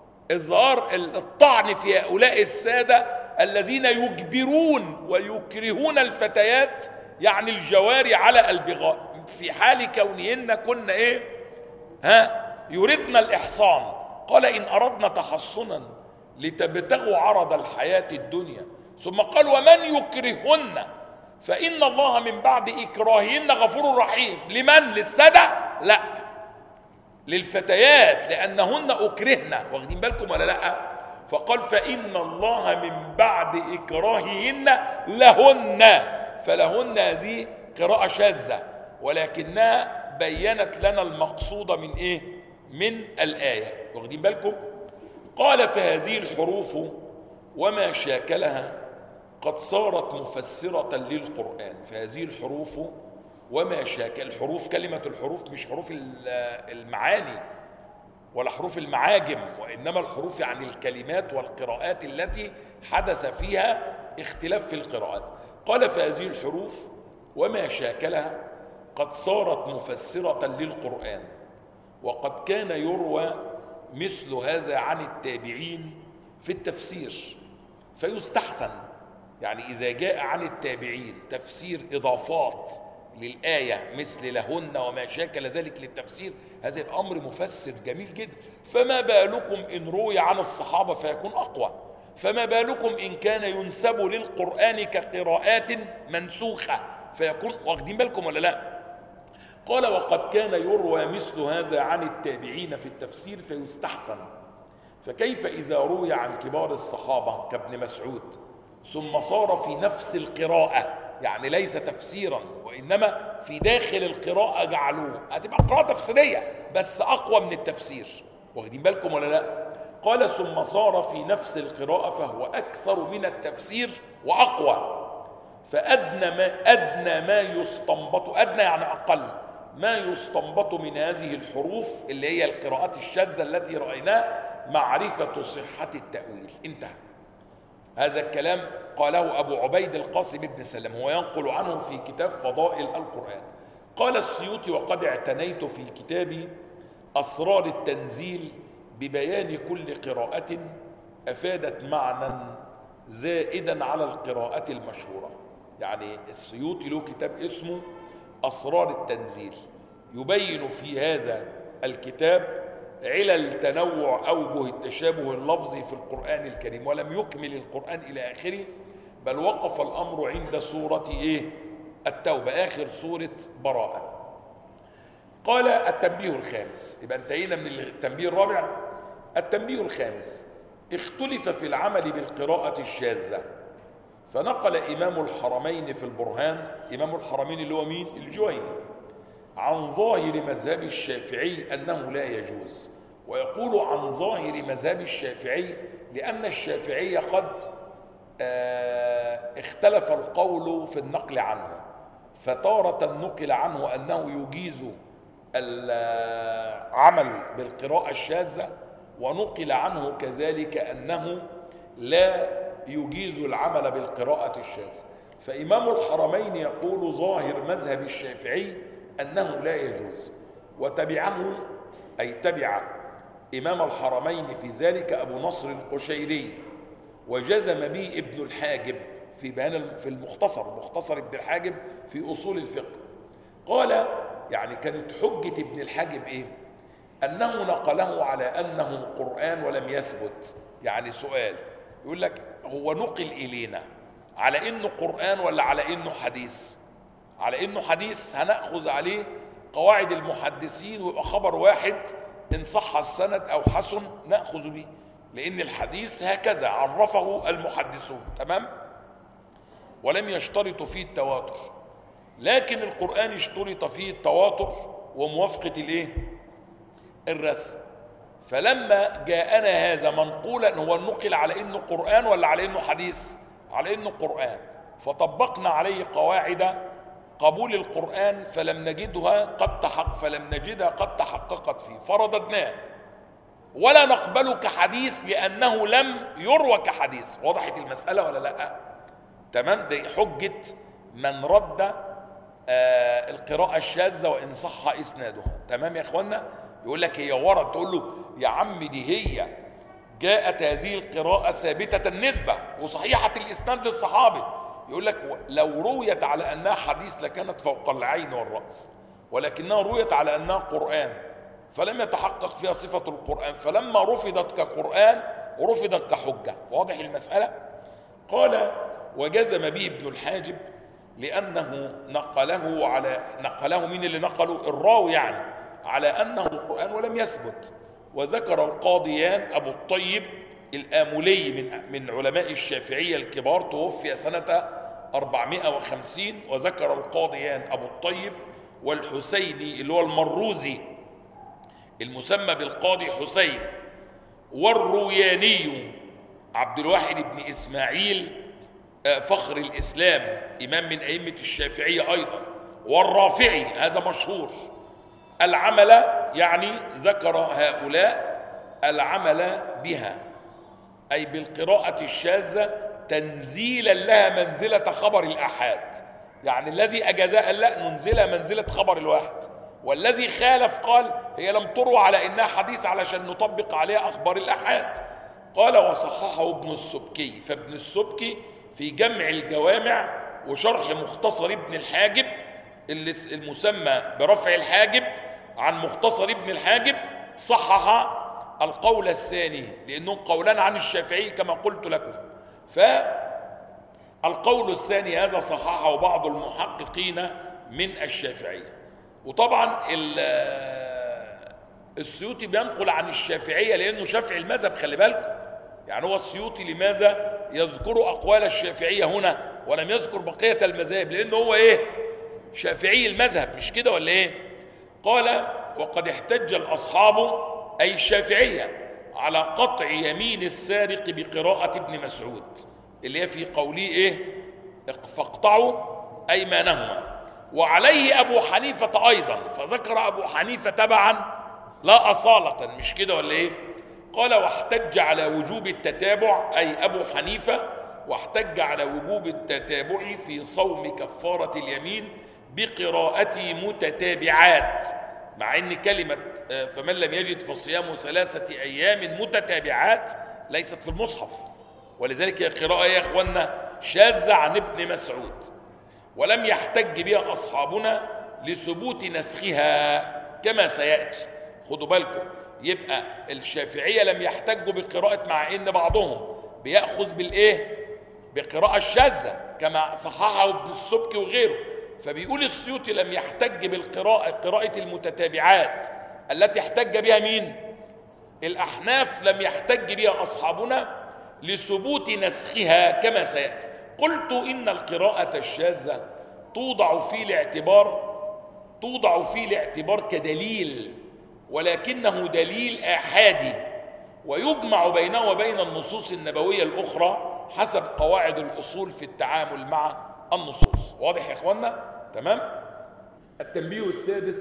الطعن في هؤلاء السادة الذين يجبرون ويكرهون الفتيات، يعني الجواري، على البغاء في حال كونهن كن إيه؟ يردن الإحصان. قال إن أردنا تحصنا لتبتغوا عرض الحياة الدنيا، ثم قال ومن يكرهن فإن الله من بعد إكراههن غفور رحيم. لمن؟ للسادة؟ لا، للفتيات لأنهن أكرهن، واخدين بالكم ولا لأ؟ فقال فإن الله من بعد إكراههن لهن، فلهن هذه قراءة شاذة ولكنها بينت لنا المقصود من إيه؟ من الآية، واخدين بالكم؟ قال فهذه الحروف وما شاكلها قد صارت مفسرة للقرآن. فهذه الحروف وما شاكل، الحروف كلمة الحروف مش حروف المعاني ولا حروف المعاجم، وإنما الحروف يعني الكلمات والقراءات التي حدث فيها اختلاف في القراءات. قال فهذه الحروف وما شاكلها قد صارت مفسرة للقرآن، وقد كان يروى مثل هذا عن التابعين في التفسير، فيستحسن يعني إذا جاء عن التابعين تفسير إضافات للآية مثل لهن وما شاكل ذلك للتفسير، هذا الأمر مفسر جميل جدا. فما بالكم إن روي عن الصحابة فيكون أقوى، فما بالكم إن كان ينسب للقرآن كقراءات منسوخة فيكون، واخدين بالكم ولا لا؟ قال وقد كان يروى مثل هذا عن التابعين في التفسير فيستحسن، فكيف إذا روي عن كبار الصحابة كابن مسعود ثم صار في نفس القراءة، يعني ليس تفسيرا وإنما في داخل القراءة جعلوه، هتبقى قراءة تفسيرية بس أقوى من التفسير، واخدين بالكم ولا لا؟ قال ثم صار في نفس القراءة فهو أكثر من التفسير وأقوى، فأدنى ما يستنبط، أدنى يعني أقل ما يستنبط من هذه الحروف اللي هي القراءات الشاذة التي رأيناها معرفة صحة التأويل. انتهى. هذا الكلام قاله أبو عبيد القاسم بن سلام، هو ينقل عنه في كتاب فضائل القرآن. قال السيوطي وقد اعتنيت في كتابي أسرار التنزيل ببيان كل قراءة أفادت معنى زائدا على القراءة المشهورة. يعني السيوطي له كتاب اسمه أسرار التنزيل، يبين في هذا الكتاب علل تنوع أوجه التشابه اللفظي في القرآن الكريم، ولم يكمل القرآن إلى آخره، بل وقف الأمر عند سورة التوبة، آخر سورة براءة. قال التنبيه الخامس، يبقى انتهينا من التنبيه الرابع. التنبيه الخامس: اختلف في العمل بالقراءة الشاذة، فنقل إمام الحرمين في البرهان، إمام الحرمين اللي هو مين؟ الجويني، عن ظاهر مذهب الشافعي أنه لا يجوز. ويقول عن ظاهر مذهب الشافعي لأن الشافعي قد اختلف القول في النقل عنه، فتارة نقل عنه أنه يجيز العمل بالقراءة الشاذة، ونقل عنه كذلك أنه لا يجيز العمل بالقراءة الشاذة. فإمام الحرمين يقول ظاهر مذهب الشافعي أنه لا يجوز، وتبعه أي تبع إمام الحرمين في ذلك أبو نصر القشيري، وجزم به ابن الحاجب في بيان في مختصر ابن الحاجب في أصول الفقه. قال يعني كانت حجة ابن الحاجب إيه؟ أنه نقله على أنه قرآن ولم يثبت. يعني سؤال يقول لك هو نقل إلينا على إنه قرآن ولا على إنه حديث؟ على إنه حديث هنأخذ عليه قواعد المحدثين ويبقى خبر واحد، إن صح السند أو حسن نأخذ به، لأن الحديث هكذا عرفه المحدثون، تمام؟ ولم يشترط فيه التواتر، لكن القرآن اشترط فيه التواتر وموافقة الايه؟ الرسم. فلما جاءنا هذا منقولا، هو النقل على انه قرآن ولا على انه حديث؟ على انه قرآن، فطبقنا عليه قواعد قبول القرآن فلم نجدها قد تحققت فيه، فرددناه ولا نقبله كحديث لأنه لم يروى كحديث. وضحت المسألة ولا لا؟ تمام. دي حجة من رد القراءة الشاذة وإن صح إسنادها. تمام يا إخوانا؟ يقول لك هي ورد، تقول له يا عم دي هي جاءت هذه القراءة ثابتة النسبة وصحيحة الإسناد للصحابي، يقول لك لو رويت على أنها حديث لكانت فوق العين والرأس، ولكنها رويت على أنها قرآن فلم يتحقق فيها صفة القرآن، فلما رفضت كقرآن رفضت كحجة. واضح المسألة؟ قال وجزم به ابن الحاجب لأنه نقله من اللي نقله؟ الراوي، يعني على أنه القرآن ولم يثبت. وذكر القاضيان أبو الطيب الآملي من علماء الشافعية الكبار، توفي سنة 450. وذكر القاضيان أبو الطيب والحسيني اللي هو المروزي المسمى بالقاضي حسين، والروياني عبد الواحد بن إسماعيل فخر الإسلام إمام من أئمة الشافعية أيضا، والرافعي هذا مشهور، العمل يعني ذكر هؤلاء العمل بها أي بالقراءة الشاذة تنزيلا لها منزلة خبر الأحاد. يعني الذي أجازها لا ننزلها منزلة خبر الواحد، والذي خالف قال هي لم تروى على إنها حديث علشان نطبق عليها أخبار الأحاد. قال وصححه ابن السبكي. فابن السبكي في جمع الجوامع وشرح مختصر ابن الحاجب المسمى برفع الحاجب عن مختصر ابن الحاجب صحح القول الثاني، لأنهم قولان عن الشافعي كما قلت لكم. فالقول الثاني هذا صححه بعض المحققين من الشافعية. وطبعا السيوطي بينقل عن الشافعية لأنه شافعي المذهب، خلي بالكم. يعني هو السيوطي لماذا يذكر أقوال الشافعية هنا ولم يذكر بقية المذاهب؟ لأنه هو إيه؟ شافعي المذهب، مش كده ولا إيه؟ قال وقد احتج الأصحاب أي الشافعية على قطع يمين السارق بقراءة ابن مسعود اللي هي في قوله إيه؟ فاقطعوا أيمانهما. وعليه أبو حنيفة أيضا، فذكر أبو حنيفة تبعا لا أصالة، مش كده ولا إيه؟ قال واحتج على وجوب التتابع أي أبو حنيفة، واحتج على وجوب التتابع في صوم كفارة اليمين بقراءة متتابعات، مع ان كلمة فمن لم يجد فصيام 3 أيام متتابعات ليست في المصحف، ولذلك هي قراءة يا اخوانا شاذة عن ابن مسعود، ولم يحتج بها أصحابنا لثبوت نسخها كما سيأتي. خدوا بالكم، يبقى الشافعية لم يحتجوا بقراءة، مع ان بعضهم بيأخذ بالايه؟ بقراءة الشاذة كما صححه ابن السبكي وغيره. فبيقول السيوطي لم يحتج بالقراءة، قراءة المتتابعات التي احتج بها مين؟ الأحناف. لم يحتج بها أصحابنا لثبوت نسخها كما سيأتي. قلت إن القراءة الشاذة توضع في الاعتبار كدليل، ولكنه دليل آحادي، ويجمع بينه وبين النصوص النبوية الأخرى حسب قواعد الأصول في التعامل مع النصوص. واضح يا إخوانا؟ تمام؟ التنبيه السادس،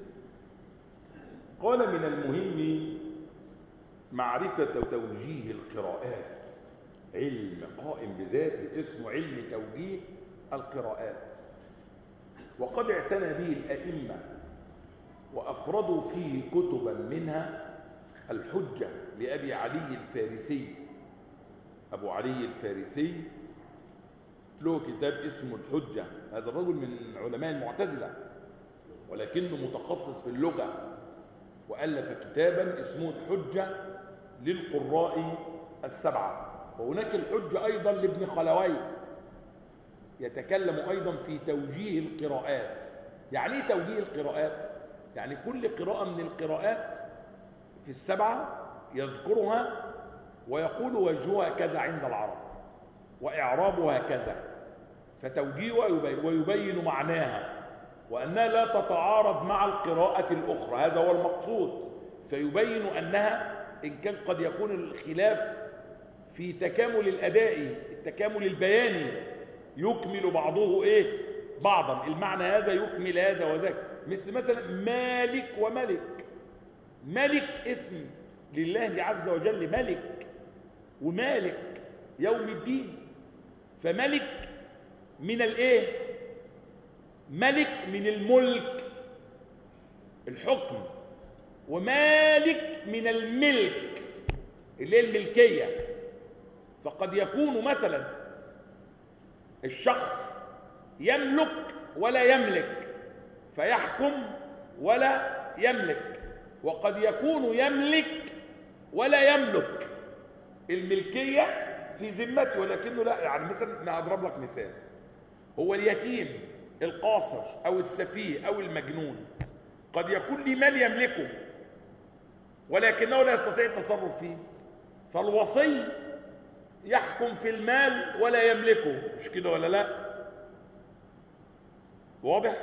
قال من المهم معرفة توجيه القراءات، علم قائم بذاته اسمه علم توجيه القراءات، وقد اعتنى به الأئمة وأفردوا فيه كتبا، منها الحجة لأبي علي الفارسي. أبو علي الفارسي له كتاب اسمه الحجة. هذا الرجل من علماء المعتزلة ولكنه متخصص في اللغة، وألف كتابا اسمه الحجة للقراء السبعة. وهناك الحجة أيضا لابن خلوي يتكلم أيضا في توجيه القراءات. يعني ايه توجيه القراءات؟ يعني كل قراءة من القراءات في السبعة يذكرها ويقول وجهها كذا عند العرب وإعرابها كذا، فتوجيهها ويبين معناها وأنها لا تتعارض مع القراءة الأخرى، هذا هو المقصود. فيبين أنها إن كان قد يكون الخلاف في تكامل الأداء، التكامل البياني يكمل بعضه إيه؟ بعضا، المعنى هذا يكمل هذا وذاك. مثلا مالك وملك، ملك اسم لله عز وجل ملك، ومالك يوم الدين، فملك من الايه؟ ملك من الملك الحكم، ومالك من الملك اللي هي الملكية. فقد يكون مثلا الشخص يملك ولا يملك فيحكم ولا يملك، وقد يكون يملك ولا يملك، الملكية في ذمته ولكنه لا. يعني مثلا أنا أضرب لك مثال، هو اليتيم القاصر أو السفيه أو المجنون قد يكون لي مال يملكه ولكنه لا يستطيع التصرف فيه، فالوصي يحكم في المال ولا يملكه، مش كده ولا لا؟ واضح؟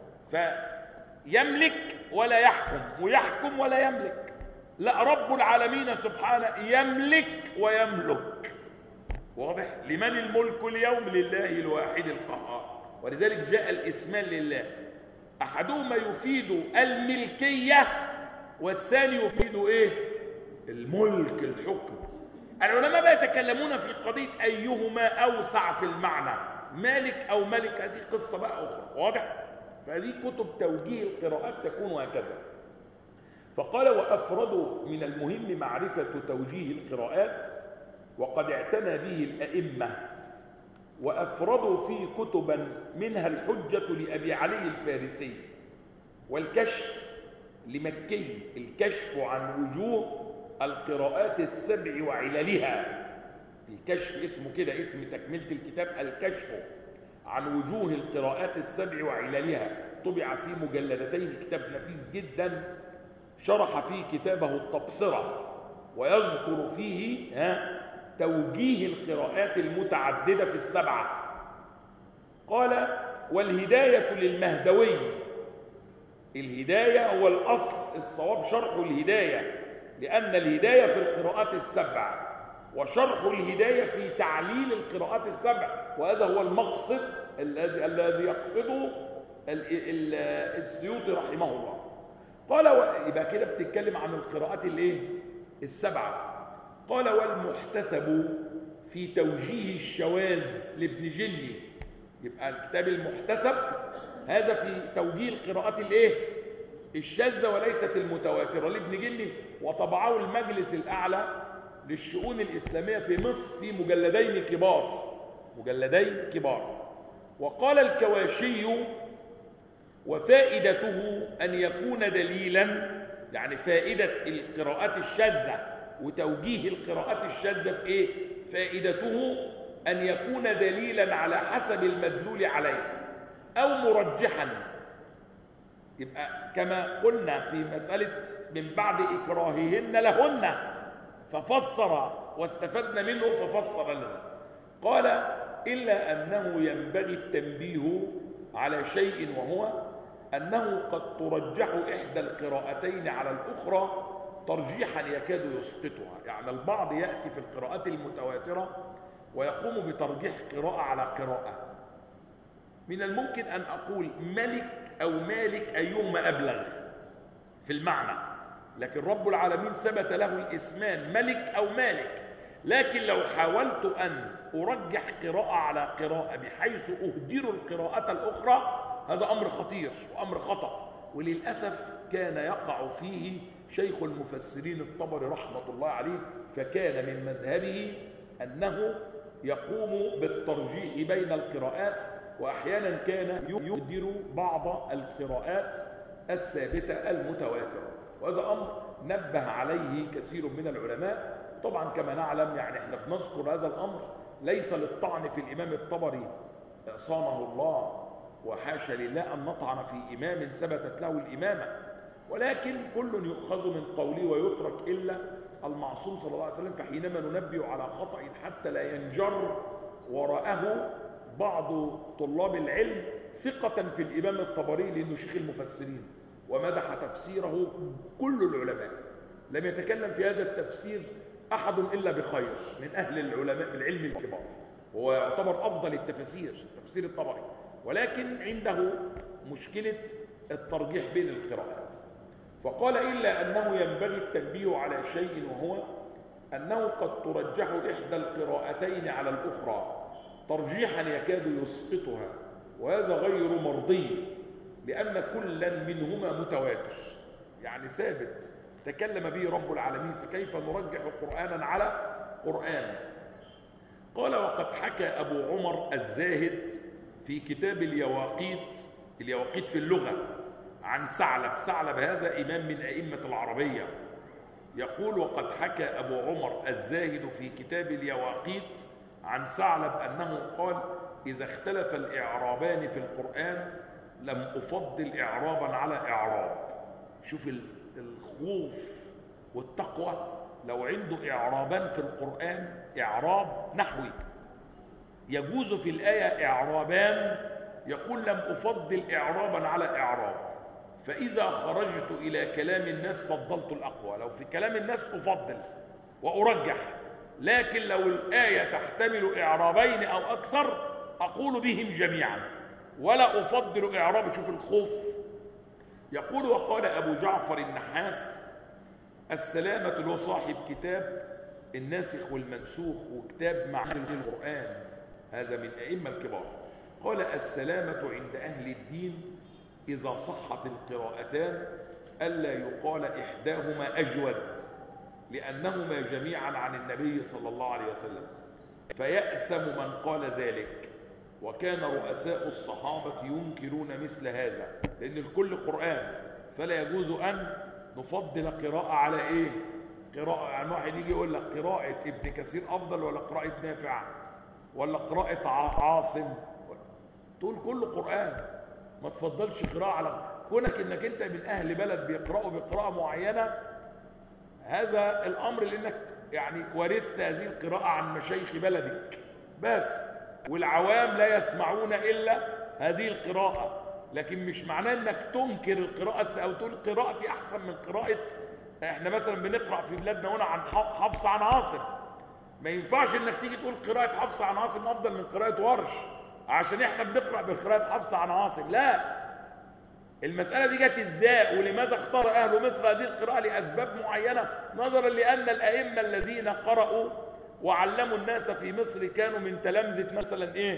فيملك ولا يحكم، ويحكم ولا يملك. لا، رب العالمين سبحانه يملك ويملك. واضح؟ لمن الملك اليوم؟ لله الواحد القهار. ولذلك جاء الاسمان لله، احدهما يفيد الملكيه والثاني يفيد ايه؟ الملك، الحكم. العلماء بقى يتكلمون في قضيه ايهما اوسع في المعنى، مالك او ملك، هذه قصه بقى اخرى. واضح؟ فهذه كتب توجيه القراءات تكون هكذا. فقال: وافردوا من المهم معرفه توجيه القراءات، وقد اعتنى به الائمه، وافردوا فيه كتبا منها الحجه لابي علي الفارسي، والكشف لمكي، الكشف عن وجوه القراءات السبع وعللها. الكشف اسمه كده، اسم تكملة الكتاب الكشف عن وجوه القراءات السبع وعللها، طبع في مجلدتين، كتاب نفيس جدا، شرح فيه كتابه التبصرة، ويذكر فيه توجيه القراءات المتعددة في السبعة. قال: والهداية للمهدوي. الهداية هو الأصل، الصواب شرح الهداية، لأن الهداية في القراءات السبع، وشرح الهداية في تعليل القراءات السبع، وهذا هو المقصد الذي يقصده السيوطي رحمه الله. قال: يبقى كده بتتكلم عن القراءات الايه؟ السبعة. قال: والمحتسب في توجيه الشواذ لابن جني. يبقى الكتاب المحتسب هذا في توجيه القراءات الايه؟ الشاذة وليست المتواترة لابن جني، وطبعه المجلس الأعلى للشؤون الإسلامية في مصر في مجلدين كبار. وقال الكواشي: وفائدته أن يكون دليلا، يعني فائدة القراءات الشاذة وتوجيه القراءات الشاذة في إيه؟ فائدته أن يكون دليلا على حسب المدلول عليه، أو مرجحا. يبقى كما قلنا في مسألة من بعد إكراههن لهن، ففسر واستفدنا منه ففسر لنا. قال: إلا أنه ينبغي التنبيه على شيء، وهو أنه قد ترجح إحدى القراءتين على الأخرى ترجيحا يكاد يسقطها. يعني البعض يأتي في القراءات المتواترة ويقوم بترجيح قراءة على قراءة. من الممكن أن أقول ملك أو مالك أيهما أبلغ في المعنى، لكن رب العالمين ثبت له الاسمان ملك أو مالك. لكن لو حاولت أن أرجح قراءة على قراءة بحيث أهدر القراءة الأخرى، هذا أمر خطير وأمر خطأ، وللأسف كان يقع فيه شيخ المفسرين الطبري رحمة الله عليه. فكان من مذهبه أنه يقوم بالترجيح بين القراءات، وأحيانا كان يهدر بعض القراءات الثابتة المتواترة، وهذا أمر نبه عليه كثير من العلماء. طبعا كما نعلم، يعني احنا بنذكر هذا الأمر ليس للطعن في الإمام الطبري صانه الله، وحاشا لله أن نطعن في إمام ثبتت له الإمامة، ولكن كل يؤخذ من قوله ويترك إلا المعصوم صلى الله عليه وسلم. فحينما ننبه على خطأ حتى لا ينجر وراءه بعض طلاب العلم ثقة في الإمام الطبري لأنه شيخ المفسرين ومدح تفسيره كل العلماء، لم يتكلم في هذا التفسير أحد إلا بخير من أهل العلماء العلم الكبار، وهو يعتبر أفضل التفاسير تفسير الطبري، ولكن عنده مشكلة الترجيح بين القراءات. فقال: إلا أنه ينبغي التنبيه على شيء، وهو أنه قد ترجح إحدى القراءتين على الأخرى ترجيحا يكاد يسقطها، وهذا غير مرضي، لأن كلا منهما متواتر، يعني ثابت تكلم به رب العالمين، فكيف نرجح قرآنا على قرآن؟ قال: وقد حكى أبو عمر الزاهد في كتاب اليواقيت في اللغة عن ثعلب هذا إمام من أئمة العربية، يقول: وقد حكى أبو عمر الزاهد في كتاب اليواقيت عن ثعلب أنه قال: إذا اختلف الإعرابان في القرآن لم أفضل إعرابا على إعراب. شوف الخوف والتقوى، لو عنده إعرابان في القرآن، إعراب نحوي يجوز في الآية إعرابان، يقول لم أفضل إعرابا على إعراب، فإذا خرجت إلى كلام الناس فضلت الأقوى. لو في كلام الناس أفضل وأرجح، لكن لو الآية تحتمل إعرابين أو أكثر أقول بهم جميعا ولا أفضل إعراب. شوف الخوف. يقول وقال أبو جعفر النحاس السلامة، اللي هو صاحب كتاب الناسخ والمنسوخ وكتاب معاني القرآن، هذا من أئمة الكبار، قال السلامة عند أهل الدين إذا صحت القراءتان ألا يقال إحداهما أجود، لأنهما جميعا عن النبي صلى الله عليه وسلم، فيأسم من قال ذلك. وكان رؤساء الصحابة ينكرون مثل هذا، لأن الكل قرآن، فلا يجوز أن نفضل قراءة على إيه؟ قراءة، يعني واحد يجي يقول لك قراءة ابن كثير أفضل ولا قراءة نافع ولا قراءة عاصم، تقول كل قرآن، ما تفضلش قراءة على كونك إنك أنت من أهل بلد بيقرأوا بقراءة معينة، هذا الأمر لأنك يعني ورثت هذه القراءة عن مشايخ بلدك بس، والعوام لا يسمعون إلا هذه القراءة، لكن مش معناه انك تنكر القراءة او تقول قراءتي احسن من قراءة. احنا مثلا بنقرأ في بلادنا هنا عن حفص عن عاصم، ما ينفعش انك تيجي تقول قراءة حفص عن عاصم افضل من قراءة ورش عشان احنا بنقرأ بقراءة حفص عن عاصم، لا. المسألة دي جت ازاي؟ ولماذا اختار اهل مصر هذه القراءة؟ لاسباب معينة، نظرا لان الائمة الذين قرأوا وعلموا الناس في مصر كانوا من تلامذة مثلا ايه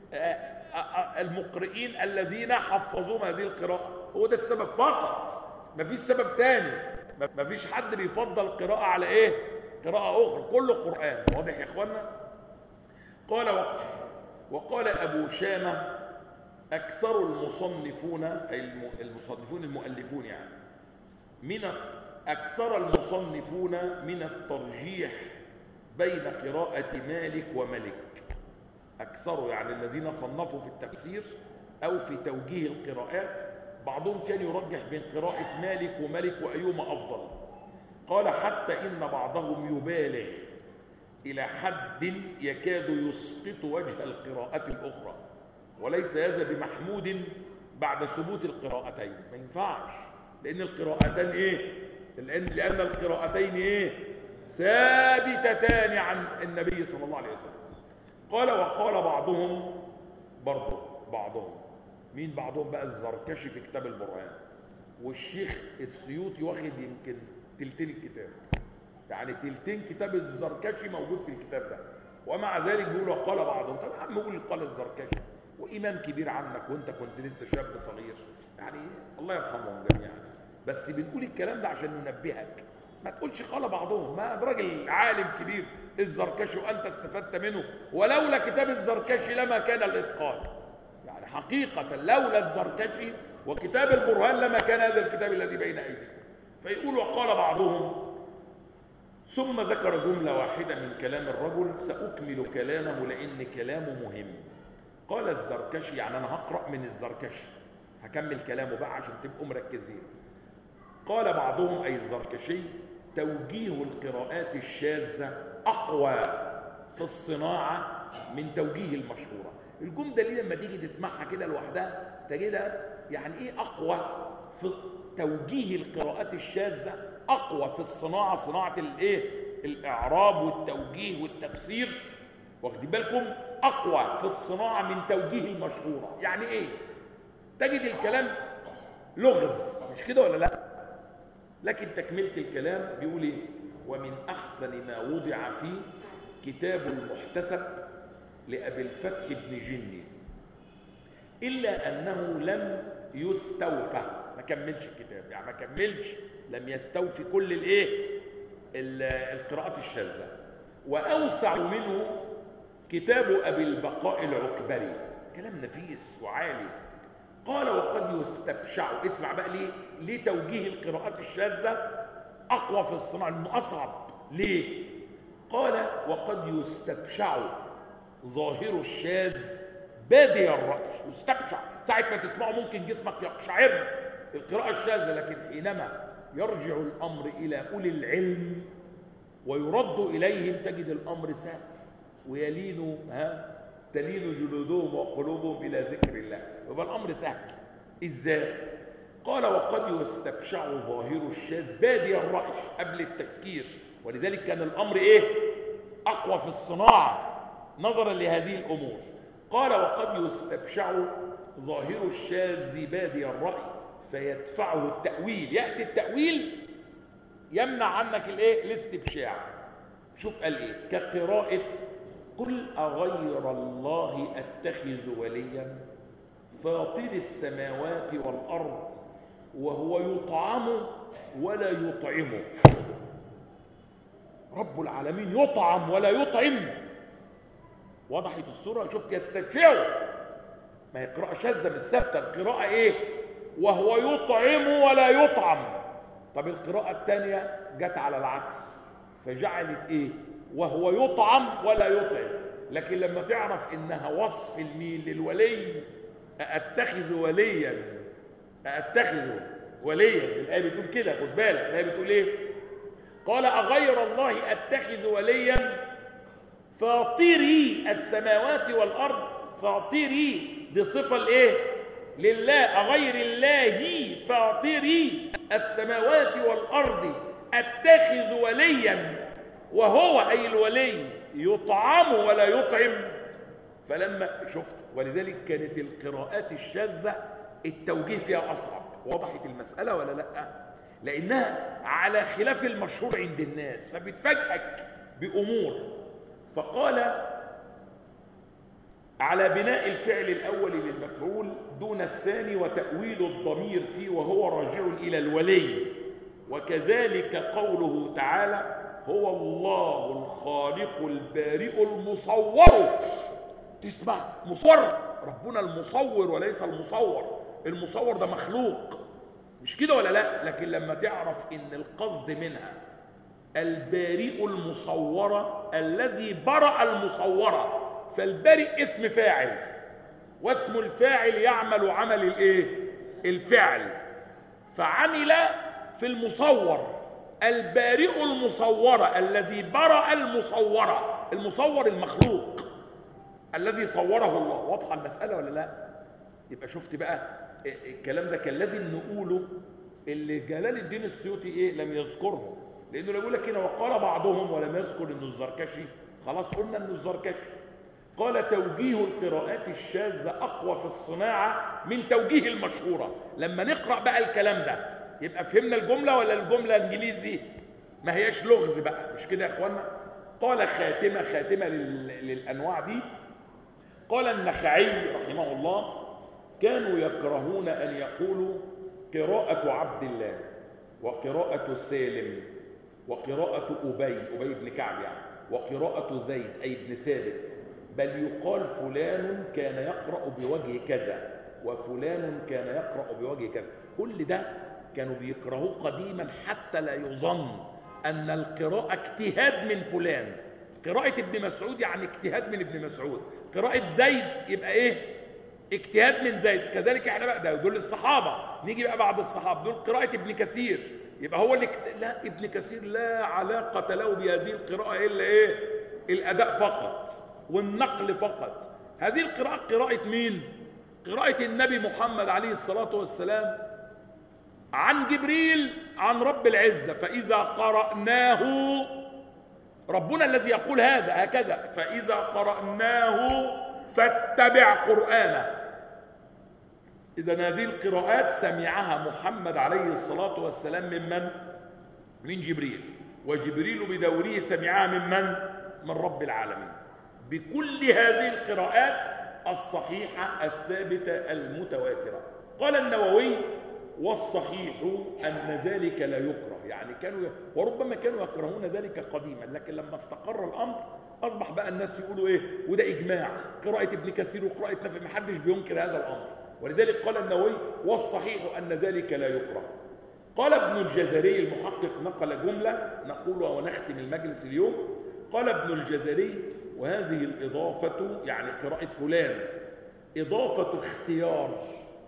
المقرئين الذين حفظوا هذه القراءة. هو ده السبب فقط، مفيش سبب تاني. مفيش حد بيفضل قراءة على ايه قراءة اخرى، كله قرآن. واضح يا اخوانا؟ قال وقال ابو شامة اكثر المصنفون، اي المصنفون المؤلفون يعني، من اكثر المصنفون من الترجيح بين قراءة مالك وملك. أكثر يعني الذين صنفوا في التفسير أو في توجيه القراءات، بعضهم كان يرجح بين قراءة مالك وملك وأيهما أفضل. قال حتى إن بعضهم يبالغ إلى حد يكاد يسقط وجه القراءة الأخرى، وليس هذا بمحمود بعد ثبوت القراءتين. ما ينفعش، لأن القراءتين إيه؟ لأن القراءتين إيه؟ ثابتتان عن النبي صلى الله عليه وسلم. قال وقال بعضهم، برضه بعضهم، مين بعضهم بقى؟ الزركشي في كتاب البرهان، والشيخ السيوطي واخد يمكن تلتين الكتاب، يعني تلتين كتاب الزركشي موجود في الكتاب ده، ومع ذلك بيقول وقال بعضهم. طب يا عم قول قال الزركشي، وإمام كبير عنك وانت كنت لسه شاب صغير، يعني الله يرحمهم جميعا، بس بنقول الكلام ده عشان ننبهك، ما تقولش قال بعضهم. ما راجل عالم كبير الزركشي وأنت استفدت منه، ولولا كتاب الزركشي لما كان الإتقان، يعني حقيقة لولا الزركشي وكتاب البرهان لما كان هذا الكتاب الذي بين أيديكم. فيقول وقال بعضهم، ثم ذكر جملة واحدة من كلام الرجل سأكمل كلامه لأن كلامه مهم. قال الزركشي، يعني أنا هقرأ من الزركشي، هكمل كلامه بقى عشان تبقوا مركزين. قال بعضهم أي الزركشي توجيه القراءات الشاذة أقوى في الصناعة من توجيه المشهورة. الجملة دي لما تيجي تسمعها كده لوحدها تجدها يعني إيه أقوى في توجيه القراءات الشاذة، أقوى في الصناعة، صناعة الإيه؟ الإعراب والتوجيه والتفسير، واخدين بالكم؟ أقوى في الصناعة من توجيه المشهورة. يعني إيه؟ تجد الكلام لغز، مش كده ولا لا؟ لكن تكملة الكلام بيقول ايه؟ ومن احسن ما وضع فيه كتاب المحتسب لأبي الفتح بن جني، الا انه لم يستوفى، ما كملش الكتاب، يعني ما كملش، لم يستوفي كل الايه القراءات الشاذة. واوسع منه كتاب ابي البقاء العكبري، كلام نفيس وعالي. قال وقد يستبشع، اسمع بقى ليه توجيه القراءات الشاذة أقوى في الصناعة، إنه أصعب. ليه؟ قال وقد يستبشع ظاهر الشاذ بادي الرأي. يستبشع، ساعة ما تسمعه ممكن جسمك يقشعر، القراءة الشاذة. لكن حينما يرجع الأمر إلى أولي العلم ويرد إليهم تجد الأمر سهل ويلين تلين جلودهم وقلوبهم إلى ذكر الله، يبقى الأمر سهل. إزاي؟ قال وقد يستبشع ظاهر الشاذ بادي الرأي قبل التفكير، ولذلك كان الأمر إيه؟ أقوى في الصناعة نظرا لهذه الأمور. قال وقد يستبشع ظاهر الشاذ بادي الرأي فيدفعه التأويل، يأتي التأويل يمنع عنك الايه؟ الاستبشاع. شوف قال ايه؟ كقراءة قل أغير الله أتخذ وليا فاطر السماوات والأرض وهو يطعم ولا يطعمه. رب العالمين يطعم ولا يطعم. وضحت الصورة؟ شوف يستبشعوا، ما هي قراءة شاذة مش ثابتة. القراءة ايه؟ وهو يطعم ولا يطعم. طب القراءة الثانية جت على العكس فجعلت ايه؟ وهو يطعم ولا يطعم. لكن لما تعرف انها وصف المين للولي، أتخذ وليا، أتخذ وليا، الآية بتقول كده، خد بالك الآية بتقول ايه؟ قال أغير الله أتخذ وليا فاطري السماوات والأرض. فاطري دي صفة الايه؟ لله. أغير الله فاطري السماوات والأرض أتخذ وليا وهو أي الولي يطعم ولا يطعم. فلما شفت، ولذلك كانت القراءات الشاذة التوجيه فيها أصعب. وضحت المسألة ولا لأ؟ لأنها على خلاف المشهور عند الناس فبتفاجئك بأمور. فقال على بناء الفعل الأول للمفعول دون الثاني وتأويل الضمير فيه وهو راجع إلى الولي. وكذلك قوله تعالى هو الله الخالق البارئ المصور. تسمع مصور، ربنا المصور وليس المصور. المصور ده مخلوق، مش كده ولا لا؟ لكن لما تعرف ان القصد منها البارئ المصورة الذي برأ المصورة، فالبارئ اسم فاعل واسم الفاعل يعمل عمل الايه؟ الفعل. فعمل في المصور البارئ المصورة الذي برأ المصورة. المصور المخلوق الذي صوره الله. واضحة المسألة ولا لا؟ يبقى شفت بقى الكلام ده كان لازم نقوله، اللي جلال الدين السيوطي ايه؟ لم يذكره، لانه لو يقول لك هنا وقال بعضهم ولم يذكر انه الزركشي، خلاص قلنا انه الزركشي. قال توجيه القراءات الشاذة اقوى في الصناعة من توجيه المشهورة. لما نقرأ بقى الكلام ده يبقى فهمنا الجملة ولا الجملة انجليزي؟ ما هياش لغز بقى، مش كده يا اخوانا؟ قال خاتمة للانواع دي. قال النخعي رحمه الله كانوا يكرهون ان يقولوا قراءة عبد الله وقراءة سالم وقراءة أبي بن كعب يعني، وقراءة زيد أي ابن ثابت، بل يقال فلان كان يقرأ بوجه كذا وفلان كان يقرأ بوجه كذا. كل ده كانوا بيكرهوه قديما حتى لا يظن أن القراءة اجتهاد من فلان. قراءة ابن مسعود يعني اجتهاد من ابن مسعود، قراءة زيد يبقى ايه؟ اجتهاد من زيد. كذلك احنا بقى ده دول الصحابة، نيجي بقى بعد الصحابة دول قراءة ابن كثير، يبقى هو اللي لا، ابن كثير لا علاقة له بهذه القراءة إلا ايه؟ الأداء فقط والنقل فقط. هذه القراءة قراءة مين؟ قراءة النبي محمد عليه الصلاة والسلام عن جبريل عن رب العزة. فإذا قرأناه، ربنا الذي يقول هذا هكذا، فإذا قرأناه فاتبع قرآنه. إذا هذه القراءات سمعها محمد عليه الصلاة والسلام من؟ من جبريل، وجبريل بدوره سمعها من؟ من رب العالمين. بكل هذه القراءات الصحيحة الثابتة المتواترة. قال النووي والصحيح أن ذلك لا يكره، يعني وربما كانوا يكرهون ذلك قديما، لكن لما استقر الأمر أصبح بقى الناس يقولوا إيه؟ وده إجماع، قراءة ابن كثير وقراءة نافع، محدش بينكر هذا الأمر. ولذلك قال النووي والصحيح أن ذلك لا يكره. قال ابن الجزري المحقق نقل جملة نقولها ونختم المجلس اليوم. قال ابن الجزري وهذه الإضافة يعني قراءة فلان إضافة اختيار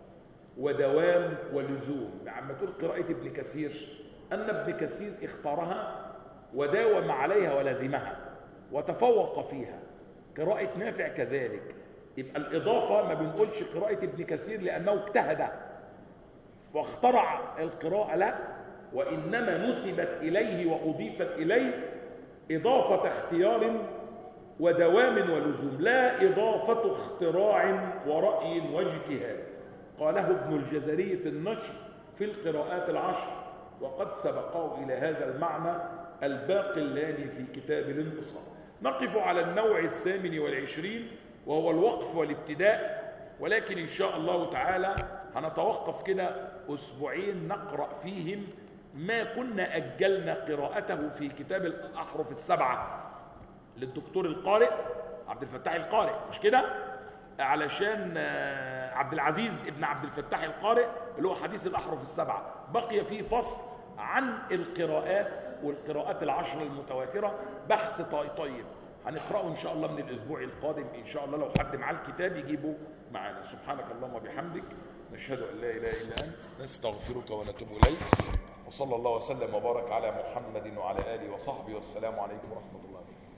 ودوام ولزوم. عما تقول قراءة ابن كثير، أن ابن كثير اختارها وداوم عليها ولزمها وتفوق فيها. قراءة نافع كذلك. يبقى الإضافة ما بنقولش قراءة ابن كثير لأنه اجتهد واخترع القراءة، لا، وإنما نسبت إليه وأضيفت إليه إضافة اختيار ودوام ولزوم، لا إضافة اختراع ورأي واجتهاد. قاله ابن الجزري في النشر في القراءات العشر، وقد سبقه إلى هذا المعنى الباقلاني في كتاب الانتصار. نقف على النوع 28 وهو الوقف والابتداء، ولكن إن شاء الله تعالى هنتوقف كده أسبوعين نقرأ فيهم ما كنا أجلنا قراءته في كتاب الأحرف السبعة للدكتور القارئ عبد الفتاح القارئ، مش كده؟ علشان عبد العزيز ابن عبد الفتاح القارئ اللي هو حديث الأحرف السبعة. بقي فيه فصل عن القراءات والقراءات العشر المتواترة، بحث طيب هنقرأه إن شاء الله من الأسبوع القادم إن شاء الله. لو حد معاه الكتاب يجيبه معانا. سبحانك اللهم وبحمدك، نشهد أن لا إله إلا أنت، نستغفرك ونتوب إليك، وصلى الله وسلم وبارك على محمد وعلى آله وصحبه، والسلام عليكم ورحمة الله وبركاته.